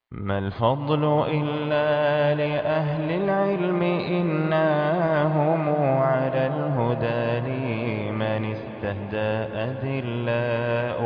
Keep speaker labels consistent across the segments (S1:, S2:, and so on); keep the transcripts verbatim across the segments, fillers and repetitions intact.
S1: ما الفضل إلا لأهل العلم إنهم على الهدى لمن استهدى أذلاء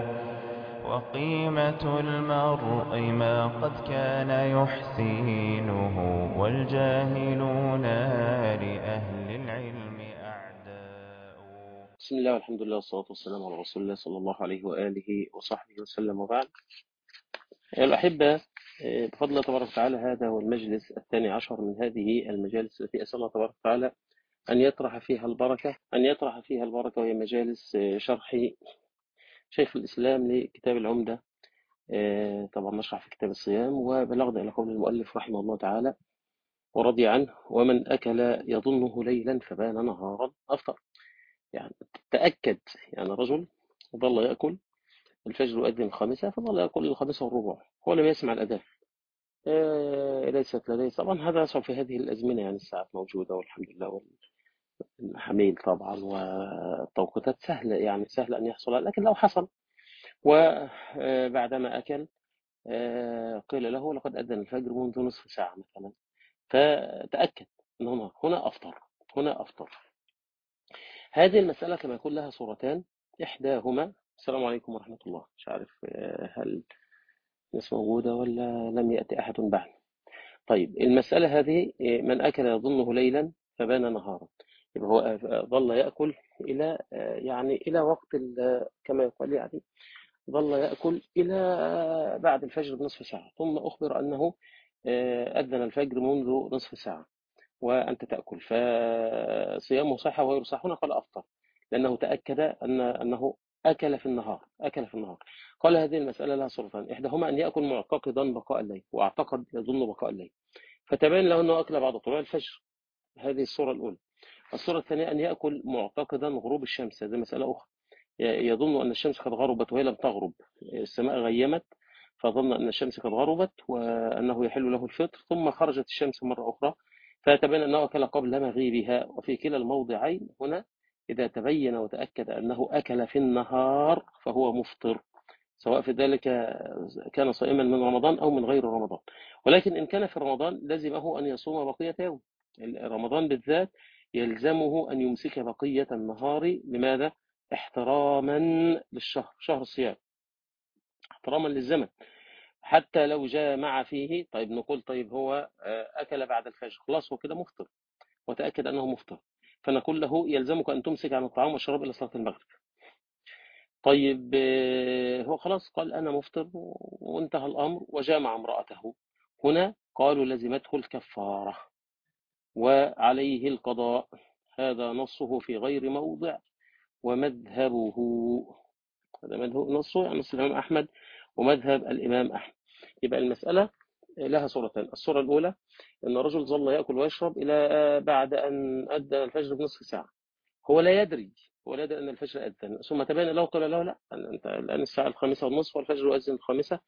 S1: وقيمة المرء ما قد كان يحسنه والجاهلون لأهل العلم أعداء.
S2: بسم الله والحمد لله والصلاة والسلام على رسول الله صلى الله عليه وآله وصحبه وسلم وبعد. أيها الأحبة، آه، بفضل الله تبارك وتعالى هذا هو المجلس الثاني عشر من هذه المجالس التي أسأل الله تبارك وتعالى أن يطرح فيها البركة أن يطرح فيها البركة وهي مجالس آه، شرح شيخ الإسلام لكتاب العمدة. آه، طبعا نشرح في كتاب الصيام، وبلغنا إلى قول المؤلف رحمه الله تعالى ورضي عنه: ومن أكل يظنه ليلا فبان نهارا أفطر. يعني تأكد، يعني رجل ظل يأكل، الفجر يؤذن الخامسة فظل يقول الخامسة والربع، هو لم يسمع الأذان. آه، ليست لديه طبعا، هذا يصعب في هذه الأزمنة، يعني الساعات موجودة والحمد لله، والحميل طبعا، والتوقيتات سهلة، يعني سهل أن يحصل. لكن لو حصل وبعدما أكل آه، قيل له لقد أذن الفجر منذ نصف ساعة مثلا، فتأكد أن هنا هنا أفطر، هنا أفطر. هذه المسألة كما يقول لها صورتان، إحداهما السلام عليكم ورحمة الله، مش عارف آه، هل ناس موجودة ولا لم يأتي أحد بعد. طيب المسألة هذه: من أكل يظنه ليلا فبان نهارا، يبقى هو ظل يأكل إلى يعني إلى وقت كما يقال، يعني ظل يأكل إلى بعد الفجر بنصف ساعة، ثم أخبر أنه أذن الفجر منذ نصف ساعة وأنت تأكل، فصيامه صح وغير صح. هنا قال أفطر، لأنه تأكد أن أنه أكل في النهار، أكل في النهار. قال هذه المسألة لها صورتان، إحداهما أن يأكل معتقدا بقاء الليل، واعتقد يظن بقاء الليل، فتبين له أنه أكل بعد طلوع الفجر، هذه الصورة الأولى. الصورة الثانية أن يأكل معتقدا غروب الشمس، هذه مسألة أخرى، يظن أن الشمس قد غربت وهي لم تغرب، السماء غيمت فظن أن الشمس قد غربت وأنه يحل له الفطر، ثم خرجت الشمس مرة أخرى فتبين أنه أكل قبل مغيبها. وفي كلا الموضعين هنا إذا تبين وتأكد أنه أكل في النهار فهو مفطر، سواء في ذلك كان صائما من رمضان أو من غير رمضان. ولكن إن كان في رمضان لزمه أن يصوم بقية يوم، رمضان بالذات يلزمه أن يمسك بقية النهار. لماذا؟ احتراما للشهر، شهر الصيام، احتراما للزمن. حتى لو جامع فيه، طيب نقول طيب هو أكل بعد الفجر، خلاص هو كده مفطر وتأكد أنه مفطر، فنقول له يلزمك أن تمسك عن الطعام والشراب إلى صلاة المغرب. طيب هو خلاص قال أنا مفطر وانتهى الأمر وجامع امرأته، هنا قالوا لزمته الكفارة وعليه القضاء. هذا نصه في غير موضع ومذهبه، هذا مذهب نصه يعني نص الإمام أحمد ومذهب الإمام أحمد. يبقى المسألة لها صورتين، الصورة الأولى أن الرجل ظل يأكل ويشرب إلى بعد أن أدى الفجر بنصف ساعة، هو لا يدري، هو لا يدري أن الفجر أذن، ثم تبين له قال له لا، أنت الآن الساعة الخامسة والنصف والفجر يؤذن الخامسة،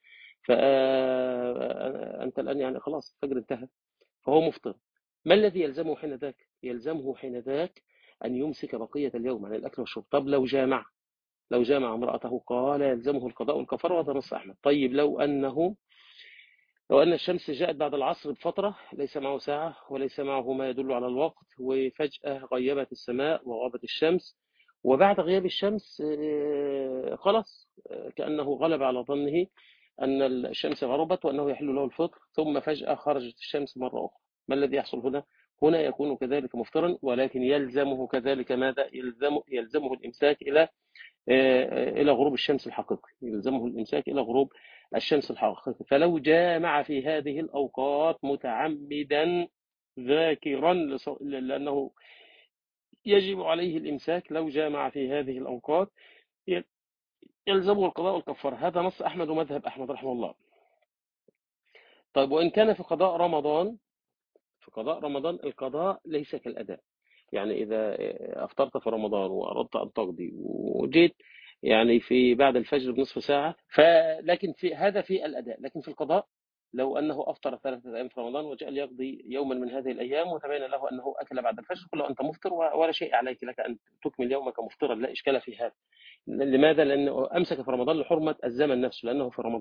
S2: فأنت الآن يعني خلاص الفجر انتهى، فهو مفطر. ما الذي يلزمه حين ذاك؟ يلزمه حين ذاك أن يمسك بقية اليوم عن الأكل والشرب. طب لو جامع، لو جامع امرأته قال يلزمه القضاء والكفارة، وهذا نص أحمد. طيب لو أنه لو أن الشمس جاءت بعد العصر بفترة، ليس معه ساعة وليس معه ما يدل على الوقت، وفجأة غيبت السماء وغابت الشمس، وبعد غياب الشمس آه، خلاص آه، كأنه غلب على ظنه أن الشمس غربت وأنه يحل له الفطر، ثم فجأة خرجت الشمس مرة أخرى، ما الذي يحصل هنا؟ هنا يكون كذلك مفطرا، ولكن يلزمه كذلك ماذا؟ يلزم يلزمه الإمساك إلى إلى غروب الشمس الحقيقي، يلزمه الإمساك إلى غروب الشمس الحقيقي. فلو جامع في هذه الأوقات متعمدا ذاكرا لص- لأنه يجب عليه الإمساك، لو جامع في هذه الأوقات ي- يلزمه القضاء والكفارة. هذا نص أحمد ومذهب أحمد رحمه الله. طيب وإن كان في قضاء رمضان، في قضاء رمضان القضاء ليس كالأداء، يعني إذا أفطرت في رمضان وأردت أن تقضي وجيت يعني في بعد الفجر بنصف ساعة، فلكن في هذا في الأداء، لكن في القضاء لو أنه أفطر ثلاثة أيام في رمضان وجاء ليقضي يوما من هذه الأيام وتبين له أنه أكل بعد الفجر، قل له أنت مفطر ولا شيء عليك، لك أن تكمل يومك مفطرا، لا إشكال في هذا. لماذا؟ لأنه أمسك في رمضان لحرمة الزمن نفسه، لأنه في رمضان.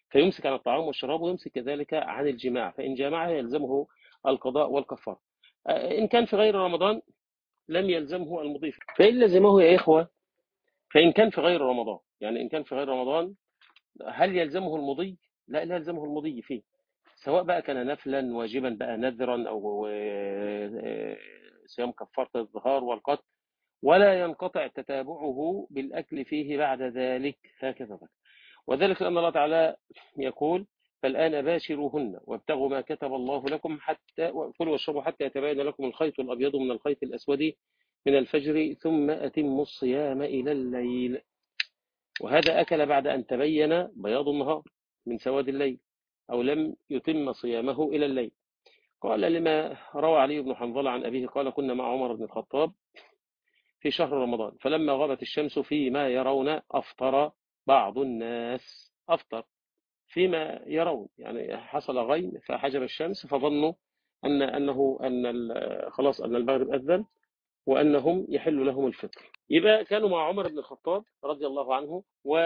S2: فيمسك عن الطعام والشراب ويمسك كذلك عن الجماع، فإن جامع يلزمه القضاء والكفارة. إن كان في غير رمضان لم يلزمه المضيف. فإن لزمه يا إخوة، فإن كان في غير رمضان، يعني إن كان في غير رمضان هل يلزمه المضي؟ لا، لا يلزمه المضي فيه، سواء بقى كان نفلا واجبا بقى نذرا أو آه، صيام كفارة الظهار والقتل، ولا ينقطع تتابعه بالأكل فيه بعد ذلك، هكذا بقى. وذلك لأن الله تعالى يقول: فالآن باشروهن وابتغوا ما كتب الله لكم حتى وكلوا واشربوا حتى يتبين لكم الخيط الأبيض من الخيط الأسود من الفجر ثم أتموا الصيام إلى الليل. وهذا أكل بعد أن تبين بياض النهار من سواد الليل، أو لم يتم صيامه إلى الليل. قال لما روى علي بن حنظلة عن أبيه قال: كنا مع عمر بن الخطاب في شهر رمضان، فلما غابت الشمس فيما يرون أفطر بعض الناس. أفطر فيما يرون، يعني حصل غيم فحجب الشمس فظنوا أن أنه أن خلاص أن المغرب أذن وأنهم يحل لهم الفطر. يبقى كانوا مع عمر بن الخطاب رضي الله عنه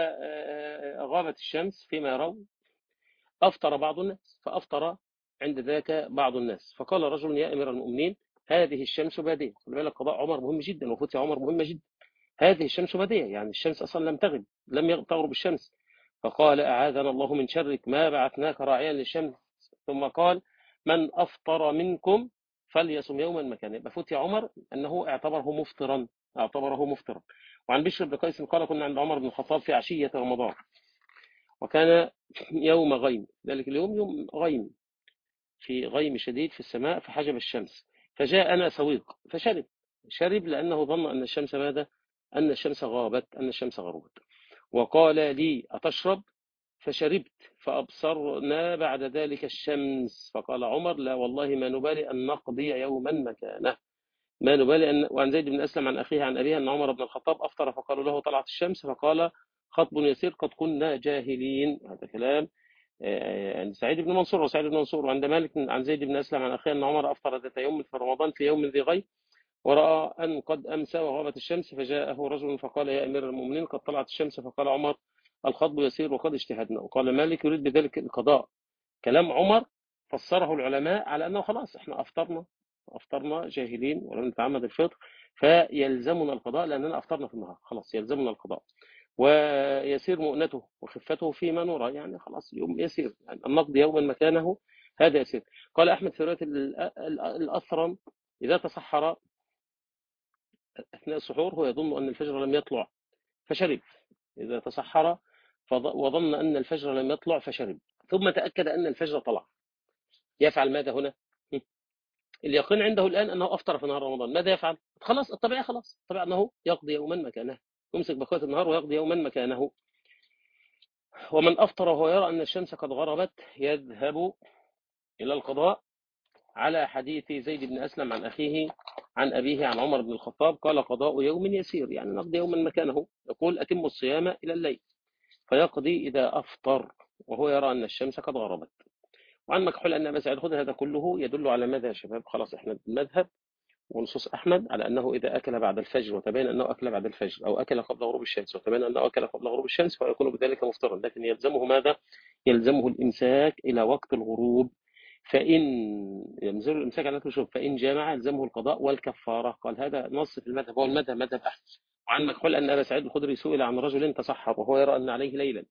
S2: وغابت الشمس فيما يرون، أفطر بعض الناس، فأفطر عند ذاك بعض الناس، فقال رجل: يا أمير المؤمنين، هذه الشمس بادية. خلي بالك، قضاء عمر مهم جدا وفتي عمر مهمة جدا. هذه الشمس بادية، يعني الشمس أصلا لم تغب، لم تغرب الشمس. فقال: أعاذنا الله من شرك، ما بعثناك راعيا للشمس. ثم قال: من أفطر منكم فليصم يوما مكانه. يبقى فتي عمر أنه اعتبره مفطرا، اعتبره مفطرا. وعن بشر بن قيس قال: كنا عند عمر بن الخطاب في عشية رمضان، وكان يوم غيم، ذلك اليوم يوم غيم، في غيم شديد في السماء، فحجب الشمس، فجاءنا سويق فشرب. شرب لأنه ظن أن الشمس ماذا؟ أن الشمس غابت، أن الشمس غربت. وقال لي: أتشرب؟ فشربت، فأبصرنا بعد ذلك الشمس. فقال عمر: لا والله ما نبالي أن نقضي يوما مكانه، ما نبالي أن. وعن زيد بن أسلم عن أخيه عن أبيه أن عمر بن الخطاب أفطر فقالوا له: طلعت الشمس، فقال: خطب يسير، قد كنا جاهلين. هذا كلام عند سعيد بن منصور وسعيد بن منصور. وعند مالك عن زيد بن أسلم عن أخيه أن عمر أفطر ذات يوم في رمضان في يوم ذي غيب، ورأى أن قد أمسى وغابت الشمس، فجاءه رجل فقال: يا أمير المؤمنين، قد طلعت الشمس. فقال عمر: الخطب يسير وقد اجتهدنا. وقال مالك: يريد بذلك القضاء. كلام عمر فسره العلماء على أنه خلاص احنا أفطرنا، أفطرنا جاهلين ولم نتعمد الفطر، فيلزمنا القضاء لأننا أفطرنا في النهار، خلاص يلزمنا القضاء. ويسير مؤنته وخفته فيما نرى، يعني خلاص يوم يسير، يعني النقد يوما مكانه، هذا يسير. قال أحمد في رواية الأثرم: إذا تصحر أثناء السحور هو يظن أن الفجر لم يطلع فشرب، إذا تصحر وظن أن الفجر لم يطلع فشرب، ثم تأكد أن الفجر طلع، يفعل ماذا هنا؟ اليقين عنده الآن أنه أفطر في نهار رمضان، ماذا يفعل؟ خلاص الطبيعي، خلاص الطبيعي أنه يقضي يوما مكانه، يمسك بقية النهار ويقضي يوما مكانه. ومن أفطر وهو يرى أن الشمس قد غربت يذهب إلى القضاء، على حديث زيد بن أسلم عن أخيه عن أبيه عن عمر بن الخطاب قال: قضاء يوم يسير، يعني نقضي يوما مكانه. يقول: أتم الصيام إلى الليل، فيقضي إذا أفطر وهو يرى أن الشمس قد غربت. وعن مكحول أن أبا سعيد الخدري هذا كله يدل على ماذا يا شباب؟ خلاص احنا المذهب ونصوص أحمد على أنه إذا أكل بعد الفجر وتبين أنه أكل بعد الفجر، أو أكل قبل غروب الشمس وتبين أنه أكل قبل غروب الشمس، فيكون بذلك مفطرا، لكن يلزمه ماذا؟ يلزمه الإمساك إلى وقت الغروب. فإن يلزمه الإمساك على الشرب، فإن جامع يلزمه القضاء والكفارة. قال هذا نص في المذهب، هو المذهب مذهب أحمد. وعن مكحول أن أبا سعيد الخدري سئل عن رجل تصحر وهو يرى أن عليه ليلا،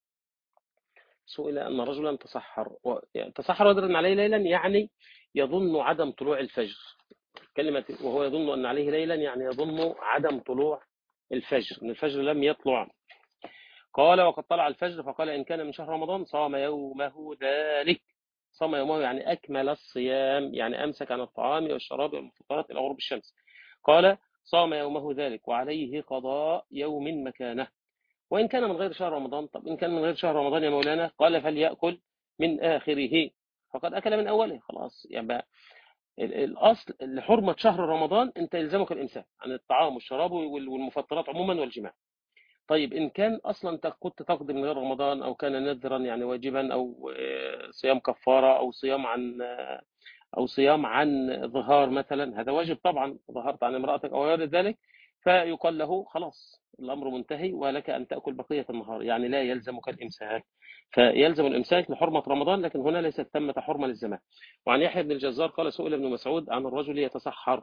S2: سئل أن رجلا تصحر و... يعني تصحر ويرى أن عليه ليلا، يعني يظن عدم طلوع الفجر. كلمة وهو يظن أن عليه ليلا يعني يظن عدم طلوع الفجر، أن الفجر لم يطلع. قال: وقد طلع الفجر، فقال: إن كان من شهر رمضان صام يومه ذلك. صام يومه يعني أكمل الصيام، يعني أمسك عن الطعام والشراب والمفطرات إلى غروب الشمس. قال: صام يومه ذلك وعليه قضاء يوم مكانه. وإن كان من غير شهر رمضان، طب إن كان من غير شهر رمضان يا مولانا، قال: فليأكل من آخره، فقد أكل من أوله، خلاص يعني الأصل لحرمة شهر رمضان أنت يلزمك الإمساك عن الطعام والشراب والمفطرات عموما والجماع. طيب إن كان أصلا كنت تقضي من غير رمضان، أو كان نذرا يعني واجبا، أو صيام كفارة، أو صيام عن أو صيام عن ظهار مثلا، هذا واجب طبعا، ظهرت عن امرأتك أو غير ذلك، فيقال له خلاص الأمر منتهي ولك أن تأكل بقية النهار، يعني لا يلزمك الإمساك. فيلزم الإمساك لحرمة رمضان، لكن هنا ليست ثمة حرمة للزمان. وعن يحيى بن الجزار قال سئل ابن مسعود عن الرجل يتسحر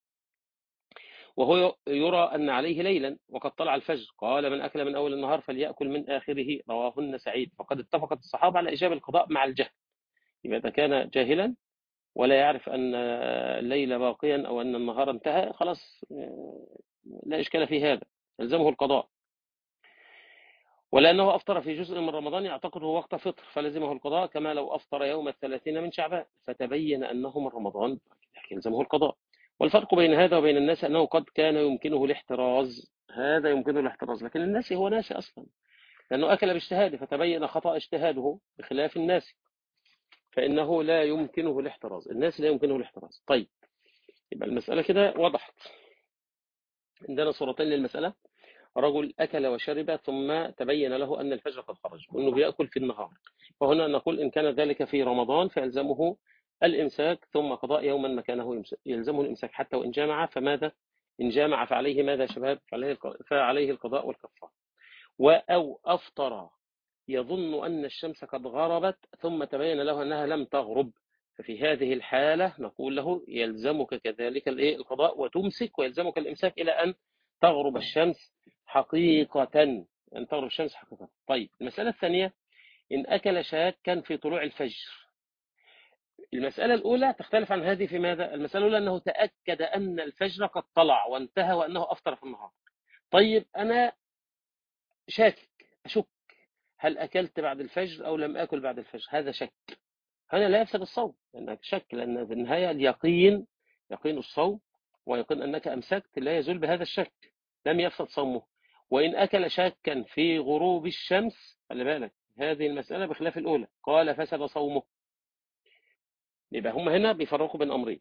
S2: وهو يرى أن عليه ليلا وقد طلع الفجر، قال من أكل من أول النهار فليأكل من آخره، رواهن سعيد. فقد اتفقت الصحابة على إيجاب القضاء مع الجهل. يبقى إذا كان جاهلا ولا يعرف أن الليل باقيا أو أن النهار انتهى، خلاص لا إشكال في هذا، يلزمه القضاء. ولأنه أفطر في جزء من رمضان يعتقده وقت فطر فلزمه القضاء، كما لو أفطر يوم الثلاثين من شعبان فتبين أنه من رمضان يلزمه القضاء. والفرق بين هذا وبين الناس أنه قد كان يمكنه الاحتراز، هذا يمكنه الاحتراز، لكن الناس هو ناس أصلا، لأنه أكل باجتهاده فتبين خطأ اجتهاده، بخلاف الناس فإنه لا يمكنه الاحتراز، الناس لا يمكنه الاحتراز. طيب، يبقى المسألة كده وضحت. عندنا صورتين للمسألة: رجل أكل وشرب ثم تبين له أن الفجر قد خرج وأنه بيأكل في النهار، فهنا نقول إن كان ذلك في رمضان فيلزمه الإمساك ثم قضاء يوما مكانه، يلزمه الإمساك حتى وإن جامع. فماذا؟ إن جامع فعليه ماذا يا شباب؟ فعليه فعليه القضاء والكفارة. أو أفطر يظن أن الشمس قد غربت ثم تبين له أنها لم تغرب، ففي هذه الحالة نقول له يلزمك كذلك القضاء وتمسك، ويلزمك الإمساك إلى أن تغرب الشمس حقيقة، أن تغرب الشمس حقيقة. طيب، المسألة الثانية: إن أكل شاكا في طلوع الفجر. المسألة الأولى تختلف عن هذه في ماذا؟ المسألة الأولى أنه تأكد أن الفجر قد طلع وانتهى وأنه أفطر في النهار. طيب، أنا شاكك، أشك هل أكلت بعد الفجر أو لم أكل بعد الفجر، هذا شك، هنا لا يفسد الصوم لأنك شك، لأن في النهاية اليقين، يقين الصوم ويقين أنك أمسكت لا يزول بهذا الشك، لم يفسد صومه. وإن أكل شاكا في غروب الشمس، خلي بالك هذه المسألة بخلاف الأولى، قال فسد صومه. يبقى هم هنا بيفرقوا بين أمرين: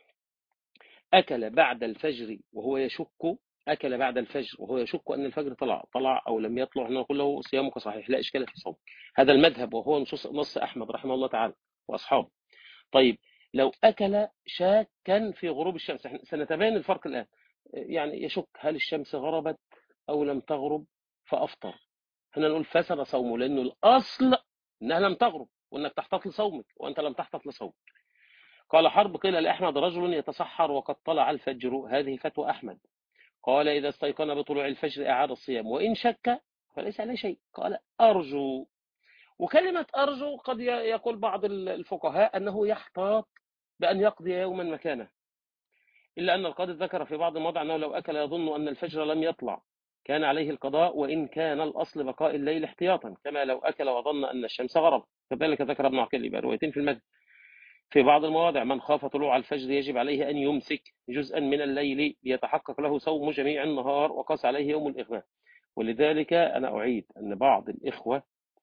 S2: أكل بعد الفجر وهو يشك، أكل بعد الفجر وهو يشك أن الفجر طلع طلع أو لم يطلع، نقول له صيامك صحيح لا إشكال في صومك. هذا المذهب وهو نصوص نص أحمد رحمه الله تعالى وأصحابه. طيب، لو أكل شاكا في غروب الشمس، احنا سنتبين الفرق الآن، يعني يشك هل الشمس غربت أو لم تغرب فأفطر، هنا نقول فسد صومه، لأنه الأصل أنها لم تغرب وأنك تحتاط لصومك وأنت لم تحتاط لصومك. قال حرب: قيل لأحمد رجل يتسحر وقد طلع الفجر، هذه فتوى أحمد. قال إذا استيقن بطلوع الفجر أعاد الصيام، وإن شك فليس عليه شيء. قال أرجو. وكلمة أرجو قد يقول بعض الفقهاء أنه يحتاط بأن يقضي يوما مكانه، إلا أن القاضي ذكر في بعض المواضع أنه لو أكل يظن أن الفجر لم يطلع كان عليه القضاء، وإن كان الأصل بقاء الليل احتياطا، كما لو أكل وظن أن الشمس غربت. كذلك ذكر ابن عقيل، يبقى روايتين في المذهب. في بعض المواضع: من خاف طلوع الفجر يجب عليه أن يمسك جزءا من الليل ليتحقق له صوم جميع النهار، وقاس عليه يوم الإغماء. ولذلك أنا أعيد أن بعض الإخوة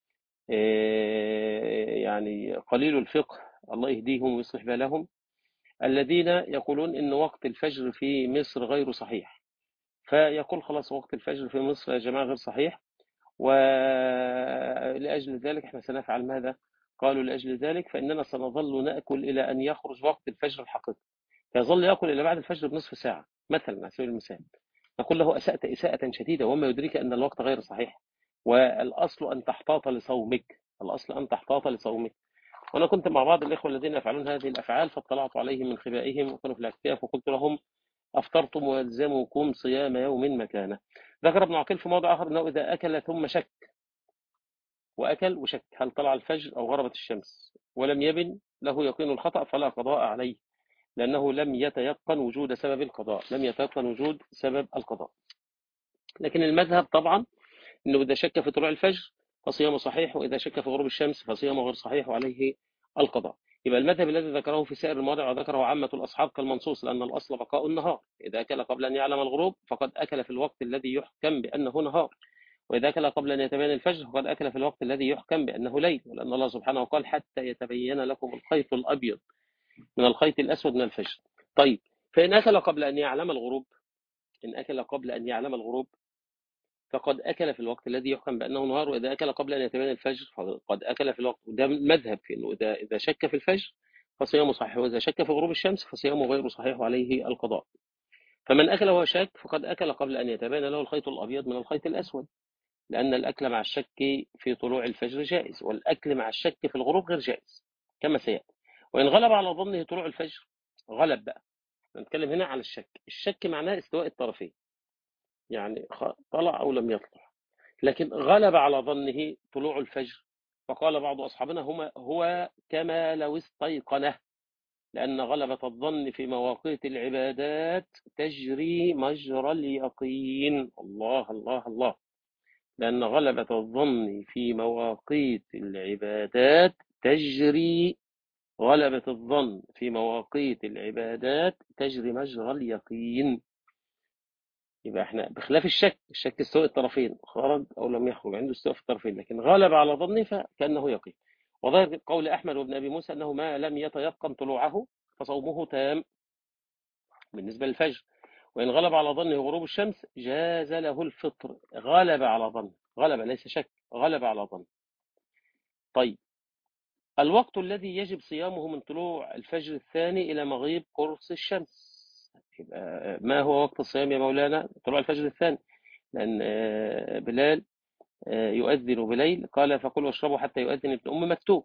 S2: يعني قليل الفقه، الله يهديهم ويصلح بالهم، الذين يقولون إن وقت الفجر في مصر غير صحيح، فيقول خلاص وقت الفجر في مصر يا جماعة غير صحيح، ولأجل ذلك احنا سنفعل ماذا؟ قالوا لأجل ذلك فإننا سنظل نأكل إلى أن يخرج وقت الفجر الحقيقي، فيظل يأكل إلى بعد الفجر بنصف ساعة مثلا على سبيل المثال. نقول له أسأت إساءة شديدة، وما يدريك أن الوقت غير صحيح، والأصل أن تحتاط لصومك، الأصل أن تحتاط لصومك. وأنا كنت مع بعض الإخوة الذين يفعلون هذه الأفعال فاطلعت عليهم من خبائهم وكانوا في الاعتكاف، وقلت لهم أفطرتم ويلزمكم صيام يوم مكانه. ذكر ابن عقيل في موضع آخر أنه إذا أكل ثم شك، وأكل وشك هل طلع الفجر أو غربت الشمس ولم يبن له يقين الخطأ فلا قضاء عليه، لأنه لم يتيقن وجود سبب القضاء، لم يتيقن وجود سبب القضاء. لكن المذهب طبعا أنه إذا شك في طلوع الفجر فصيامه صحيح، وإذا شك في غروب الشمس فصيامه غير صحيح وعليه القضاء. يبقى المذهب الذي ذكره في سائر المواضع وذكره عامة الأصحاب كالمنصوص، لأن الأصل بقاء النهار، إذا أكل قبل أن يعلم الغروب فقد أكل في الوقت الذي يحكم بأنه نهار، وإذا أكل قبل أن يتبين الفجر فقد أكل في الوقت الذي يحكم بأنه ليل، ولأن الله سبحانه قال حتى يتبين لكم الخيط الأبيض من الخيط الأسود من الفجر. طيب، فإن أكل قبل أن يعلم الغروب، إن أكل قبل أن يعلم الغروب فقد أكل في الوقت الذي يحكم بأنه نهار، وإذا أكل قبل أن يتبين الفجر فقد أكل في الوقت، وده مذهب في أنه إذا إذا شك في الفجر فصيامه صحيح، وإذا شك في غروب الشمس فصيامه غير صحيح وعليه القضاء. فمن أكل وهو شاك فقد أكل قبل أن يتبين له الخيط الأبيض من الخيط الأسود، لأن الأكل مع الشك في طلوع الفجر جائز، والأكل مع الشك في الغروب غير جائز كما سيأتي. وإن غلب على ظنه طلوع الفجر، غلب بقى، نتكلم هنا على الشك. الشك معناه استواء الطرفين، يعني خ- طلع أو لم يطلع، لكن غلب على ظنه طلوع الفجر، فقال بعض أصحابنا هما هو كما لو استيقنه، لأن غلبة الظن في مواقيت العبادات تجري مجرى اليقين. الله الله الله. لأن غلبة الظن في مواقيت العبادات تجري غلبة الظن في مواقيت العبادات تجري مجرى اليقين. يبقى احنا بخلاف الشك، الشك استواء الطرفين، خرج أو لم يخرج، عنده استواء في الطرفين، لكن غلب على ظنه فكأنه يقين. وظاهر قول أحمد وابن أبي موسى أنه ما لم يتيقن طلوعه فصومه تام بالنسبة للفجر. وإن غلب على ظنه غروب الشمس جاز له الفطر. غلب على ظنه، غلب ليس شك، غلب على ظنه. طيب، الوقت الذي يجب صيامه من طلوع الفجر الثاني إلى مغيب قرص الشمس. يبقى ما هو وقت الصيام يا مولانا؟ طلوع الفجر الثاني، لأن بلال يؤذن بليل، قال فكلوا واشربوا حتى يؤذن ابن أم مكتوم.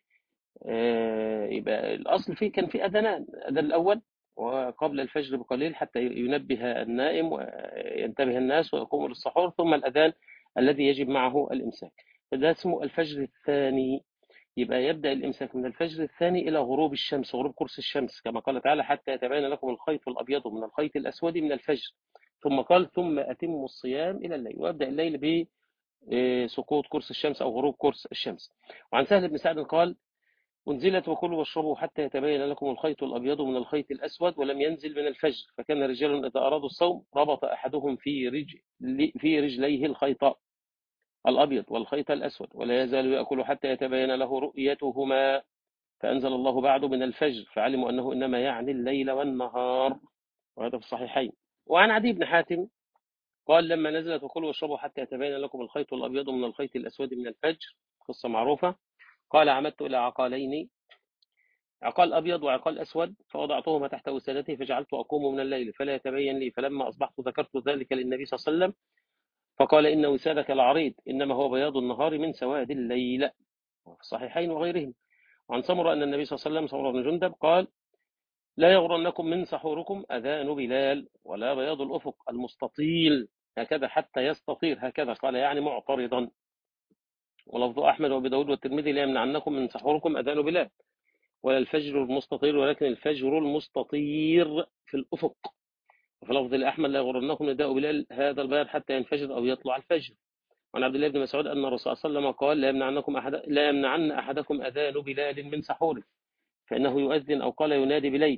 S2: يبقى الأصل فيه كان في أذانان، الأذان الأول وقبل الفجر بقليل حتى ينبه النائم وينتبه الناس ويقوموا للسحور، ثم الأذان الذي يجب معه الإمساك، فده اسمه الفجر الثاني. يبقى يبدأ الإمساك من الفجر الثاني إلى غروب الشمس، غروب قرص الشمس، كما قال تعالى حتى يتبين لكم الخيط الأبيض من الخيط الأسود من الفجر. ثم قال ثم أتموا الصيام إلى الليل، ويبدأ الليل بسقوط قرص الشمس أو غروب قرص الشمس. وعن سهل بن سعد قال أنزلت وكلوا واشربوا حتى يتبين لكم الخيط الأبيض من الخيط الأسود ولم ينزل من الفجر، فكان رجال إذا أرادوا الصوم ربط أحدهم في رجل في رجليه الخيط الأبيض والخيط الأسود ولا يزال يأكل حتى يتبين له رؤيتهما، فأنزل الله بعد من الفجر فعلموا أنه إنما يعني الليل والنهار، وهذا في الصحيحين. وعن عدي بن حاتم قال لما نزلت وكلوا واشربوا حتى يتبين لكم الخيط الأبيض من الخيط الأسود من الفجر، قصة معروفة، قال عمدت إلى عقالين، عقال أبيض وعقال أسود، فوضعتهما تحت وسادتي فجعلت أقوم من الليل فلا يتبين لي، فلما أصبحت ذكرت ذلك للنبي صلى الله عليه وسلم فقال إن وسادك العريض إنما هو بياض النهار من سواد الليل، في الصحيحين وغيرهم. وعن سمرة أن النبي صلى الله عليه وسلم، سمرة بن جندب، قال لا يغرنكم من سحوركم أذان بلال ولا بياض الأفق المستطيل هكذا حتى يستطير، هكذا قال يعني معترضا. ولفظ أحمد وأبي داود والترمذي لا يمنعنكم من سحوركم أذان بلال ولا الفجر المستطير ولكن الفجر المستطير في الأفق. وفي لفظ لأحمد لا يغرنكم نداء بلال هذا البياض حتى ينفجر أو يطلع الفجر. وعن عبد الله بن مسعود أن الرسول صلى الله عليه وسلم قال لا يمنعنكم أحد لا يمنعن أحدكم أذان بلال من سحوره فإنه يؤذن، أو قال ينادي بليل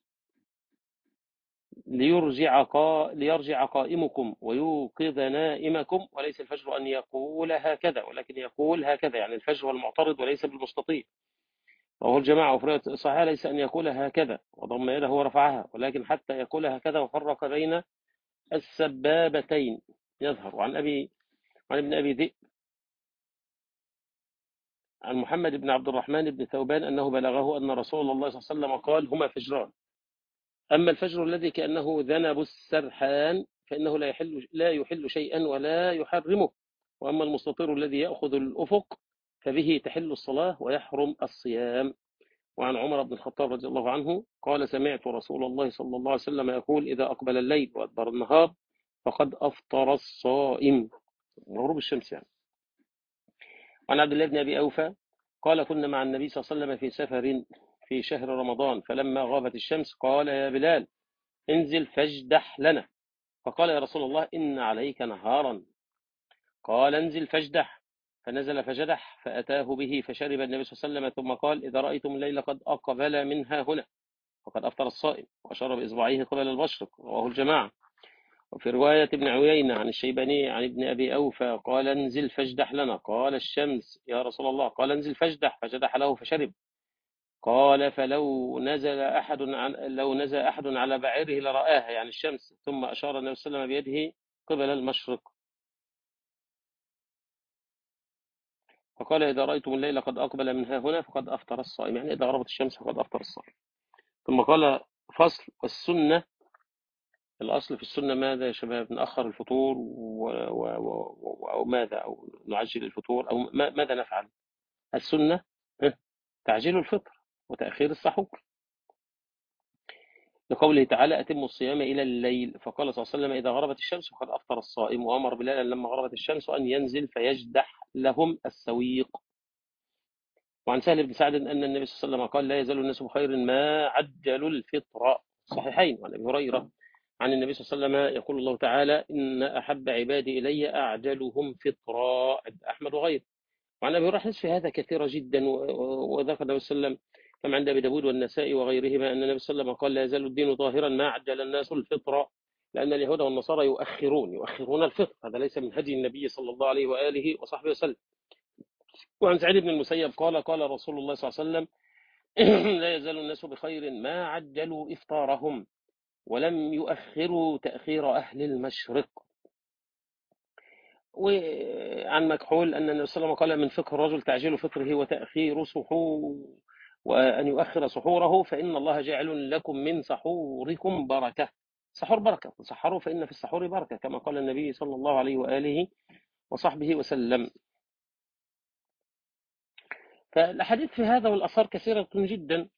S2: ليرجع قا... ليرجع قائمكم ويوقظ نائمكم، وليس الفجر أن يقول هكذا ولكن يقول هكذا، يعني الفجر هو المعترض وليس بالمستطيل. رواه الجماعة وفي رواية صحيحة ليس أن يقول هكذا وضم يده ورفعها ولكن حتى يقول هكذا وفرق بين السبابتين يظهر. وعن أبي عن ابن أبي ذئب عن محمد بن عبد الرحمن بن ثوبان أنه بلغه أن رسول الله صلى الله عليه وسلم قال هما فجران، أما الفجر الذي كأنه ذنب السرحان فإنه لا يحل لا يحل شيئا ولا يحرمه، وأما المستطير الذي يأخذ الأفق فبه تحل الصلاة ويحرم الصيام. وعن عمر بن الخطاب رضي الله عنه قال سمعت رسول الله صلى الله عليه وسلم يقول إذا أقبل الليل وأدبر النهار فقد أفطر الصائم، غروب الشمس يعني. وعن عبد الله بن أبي أوفى قال كنا مع النبي صلى الله عليه وسلم في سفر في شهر رمضان فلما غابت الشمس قال يا بلال انزل فاجدح لنا، فقال يا رسول الله إن عليك نهارا، قال انزل فاجدح، فنزل فجدح فأتاه به فشرب النبي صلى الله عليه وسلم ثم قال إذا رأيتم الليل قد أقبل منها هنا فقد أفطر الصائم، وأشار بإصبعيه قبل المشرق، رواه الجماعة. وفي رواية ابن عيينة عن الشيباني عن ابن أبي أوفى قال انزل فاجدح لنا، قال الشمس يا رسول الله، قال انزل فاجدح، فجدح له فشرب، قال فلو نزل أحد عن لو نزل أحد على بعيره لرآها يعني الشمس، ثم أشار النبي صلى الله عليه وسلم بيده قبل المشرق فقال إذا رأيتم الليل قد أقبل منها هنا فقد أفطر الصائم، يعني إذا غربت الشمس فقد أفطر الصائم. ثم قال فصل والسنة الأصل في السنة ماذا يا شباب؟ نأخر الفطور و... و... و... أو ماذا، أو نعجل الفطور، أو ما... ماذا نفعل؟ السنة ها، تعجيل الفطر وتأخير السحور، لقوله تعالى أتموا الصيام إلى الليل، فقال صلى الله عليه وسلم إذا غربت الشمس فقد أفطر الصائم، وأمر بلالا لما غربت الشمس أن ينزل فيجدح لهم السويق. وعن سهل بن سعد أن النبي صلى الله عليه وسلم قال لا يزال الناس بخير ما عجلوا الفطر، صحيحين. وعن أبي هريرة عن النبي صلى الله عليه وسلم يقول الله تعالى إن أحب عبادي إلي أعجلهم فطرا، أحمد وغيره. وعن أبي هريرة في هذا كثيرة جدا، وذكر النبي صلى الله عليه وسلم كما عند أبي داود والنسائي وغيرهما أن النبي صلى الله عليه وسلم قال لا يزال الدين ظاهرا ما عجل الناس الفطر، لأن اليهود والنصارى يؤخرون يؤخرون الفطر، هذا ليس من هدي النبي صلى الله عليه وآله وصحبه وسلم. وعن سعيد بن المسيب قال قال رسول الله صلى الله عليه وسلم لا يزال الناس بخير ما عجلوا إفطارهم ولم يؤخروا تأخير أهل المشرق. وعن مكحول أن النبي صلى الله عليه وسلم قال من فقه الرجل تعجيل فطره وتأخير سحور، وأن يؤخر سحوره فإن الله جاعل لكم من سحوركم بركة. سحور بركة، سحروا فإن في السحور بركة، كما قال النبي صلى الله عليه وآله وصحبه وسلم. فالأحاديث في هذا والآثار كثيرة جدا.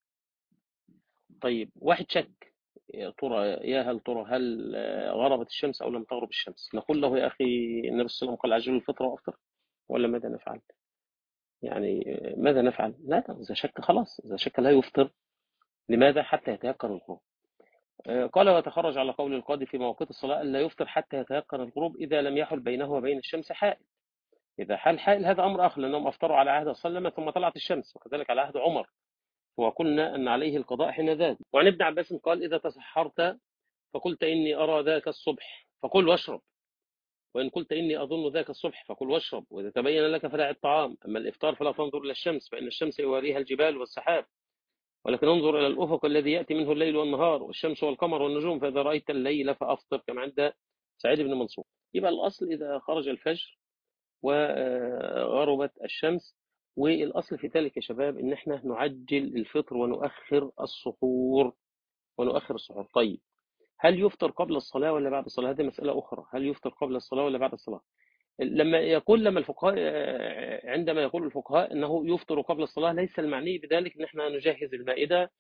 S2: طيب واحد شك، يا ترى يا هل ترى هل غربت الشمس أو لم تغرب الشمس؟ نقول له يا أخي النبي صلى الله عليه وسلم قال عجلوا الفطر وأفطر، ولا ماذا نفعل؟ يعني ماذا نفعل؟ لا، إذا شك خلاص، إذا شك لا يفطر. لماذا؟ حتى يتيقن الغروب. قال ويتخرج على قول القاضي في مواقيت الصلاة ألا يفطر حتى يتيقن الغروب إذا لم يحل بينه وبين الشمس حائل. إذا حال حائل هذا أمر آخر، لأنهم أفطروا على عهد صلى الله عليه وسلم ثم طلعت الشمس، وكذلك على عهد عمر، وقلنا أن عليه القضاء حين ذاك. وعن ابن عباس قال إذا تسحرت فقلت إني أرى ذاك الصبح فقل واشرب، وإن قلت إني أظن ذاك الصبح فقل واشرب، وإذا تبين لك فدع الطعام، أما الإفطار فلا تنظر إلى الشمس فإن الشمس يواريها الجبال والسحاب، ولكن انظر إلى الأفق الذي يأتي منه الليل والنهار والشمس والقمر والنجوم، فإذا رأيت الليل فأفطر، كما عند سعيد بن منصور. يبقى الأصل إذا خرج الفجر وغربت الشمس، والأصل في ذلك يا شباب إن احنا نعجل الفطر ونؤخر السحور ونؤخر السحور. طيب هل يفطر قبل الصلاة ولا بعد الصلاة؟ هذه مسألة أخرى، هل يفطر قبل الصلاة ولا بعد الصلاة؟ لما يقول لما الفقهاء عندما يقول الفقهاء انه يفطر قبل الصلاه، ليس المعني بذلك ان احنا نجهز المائده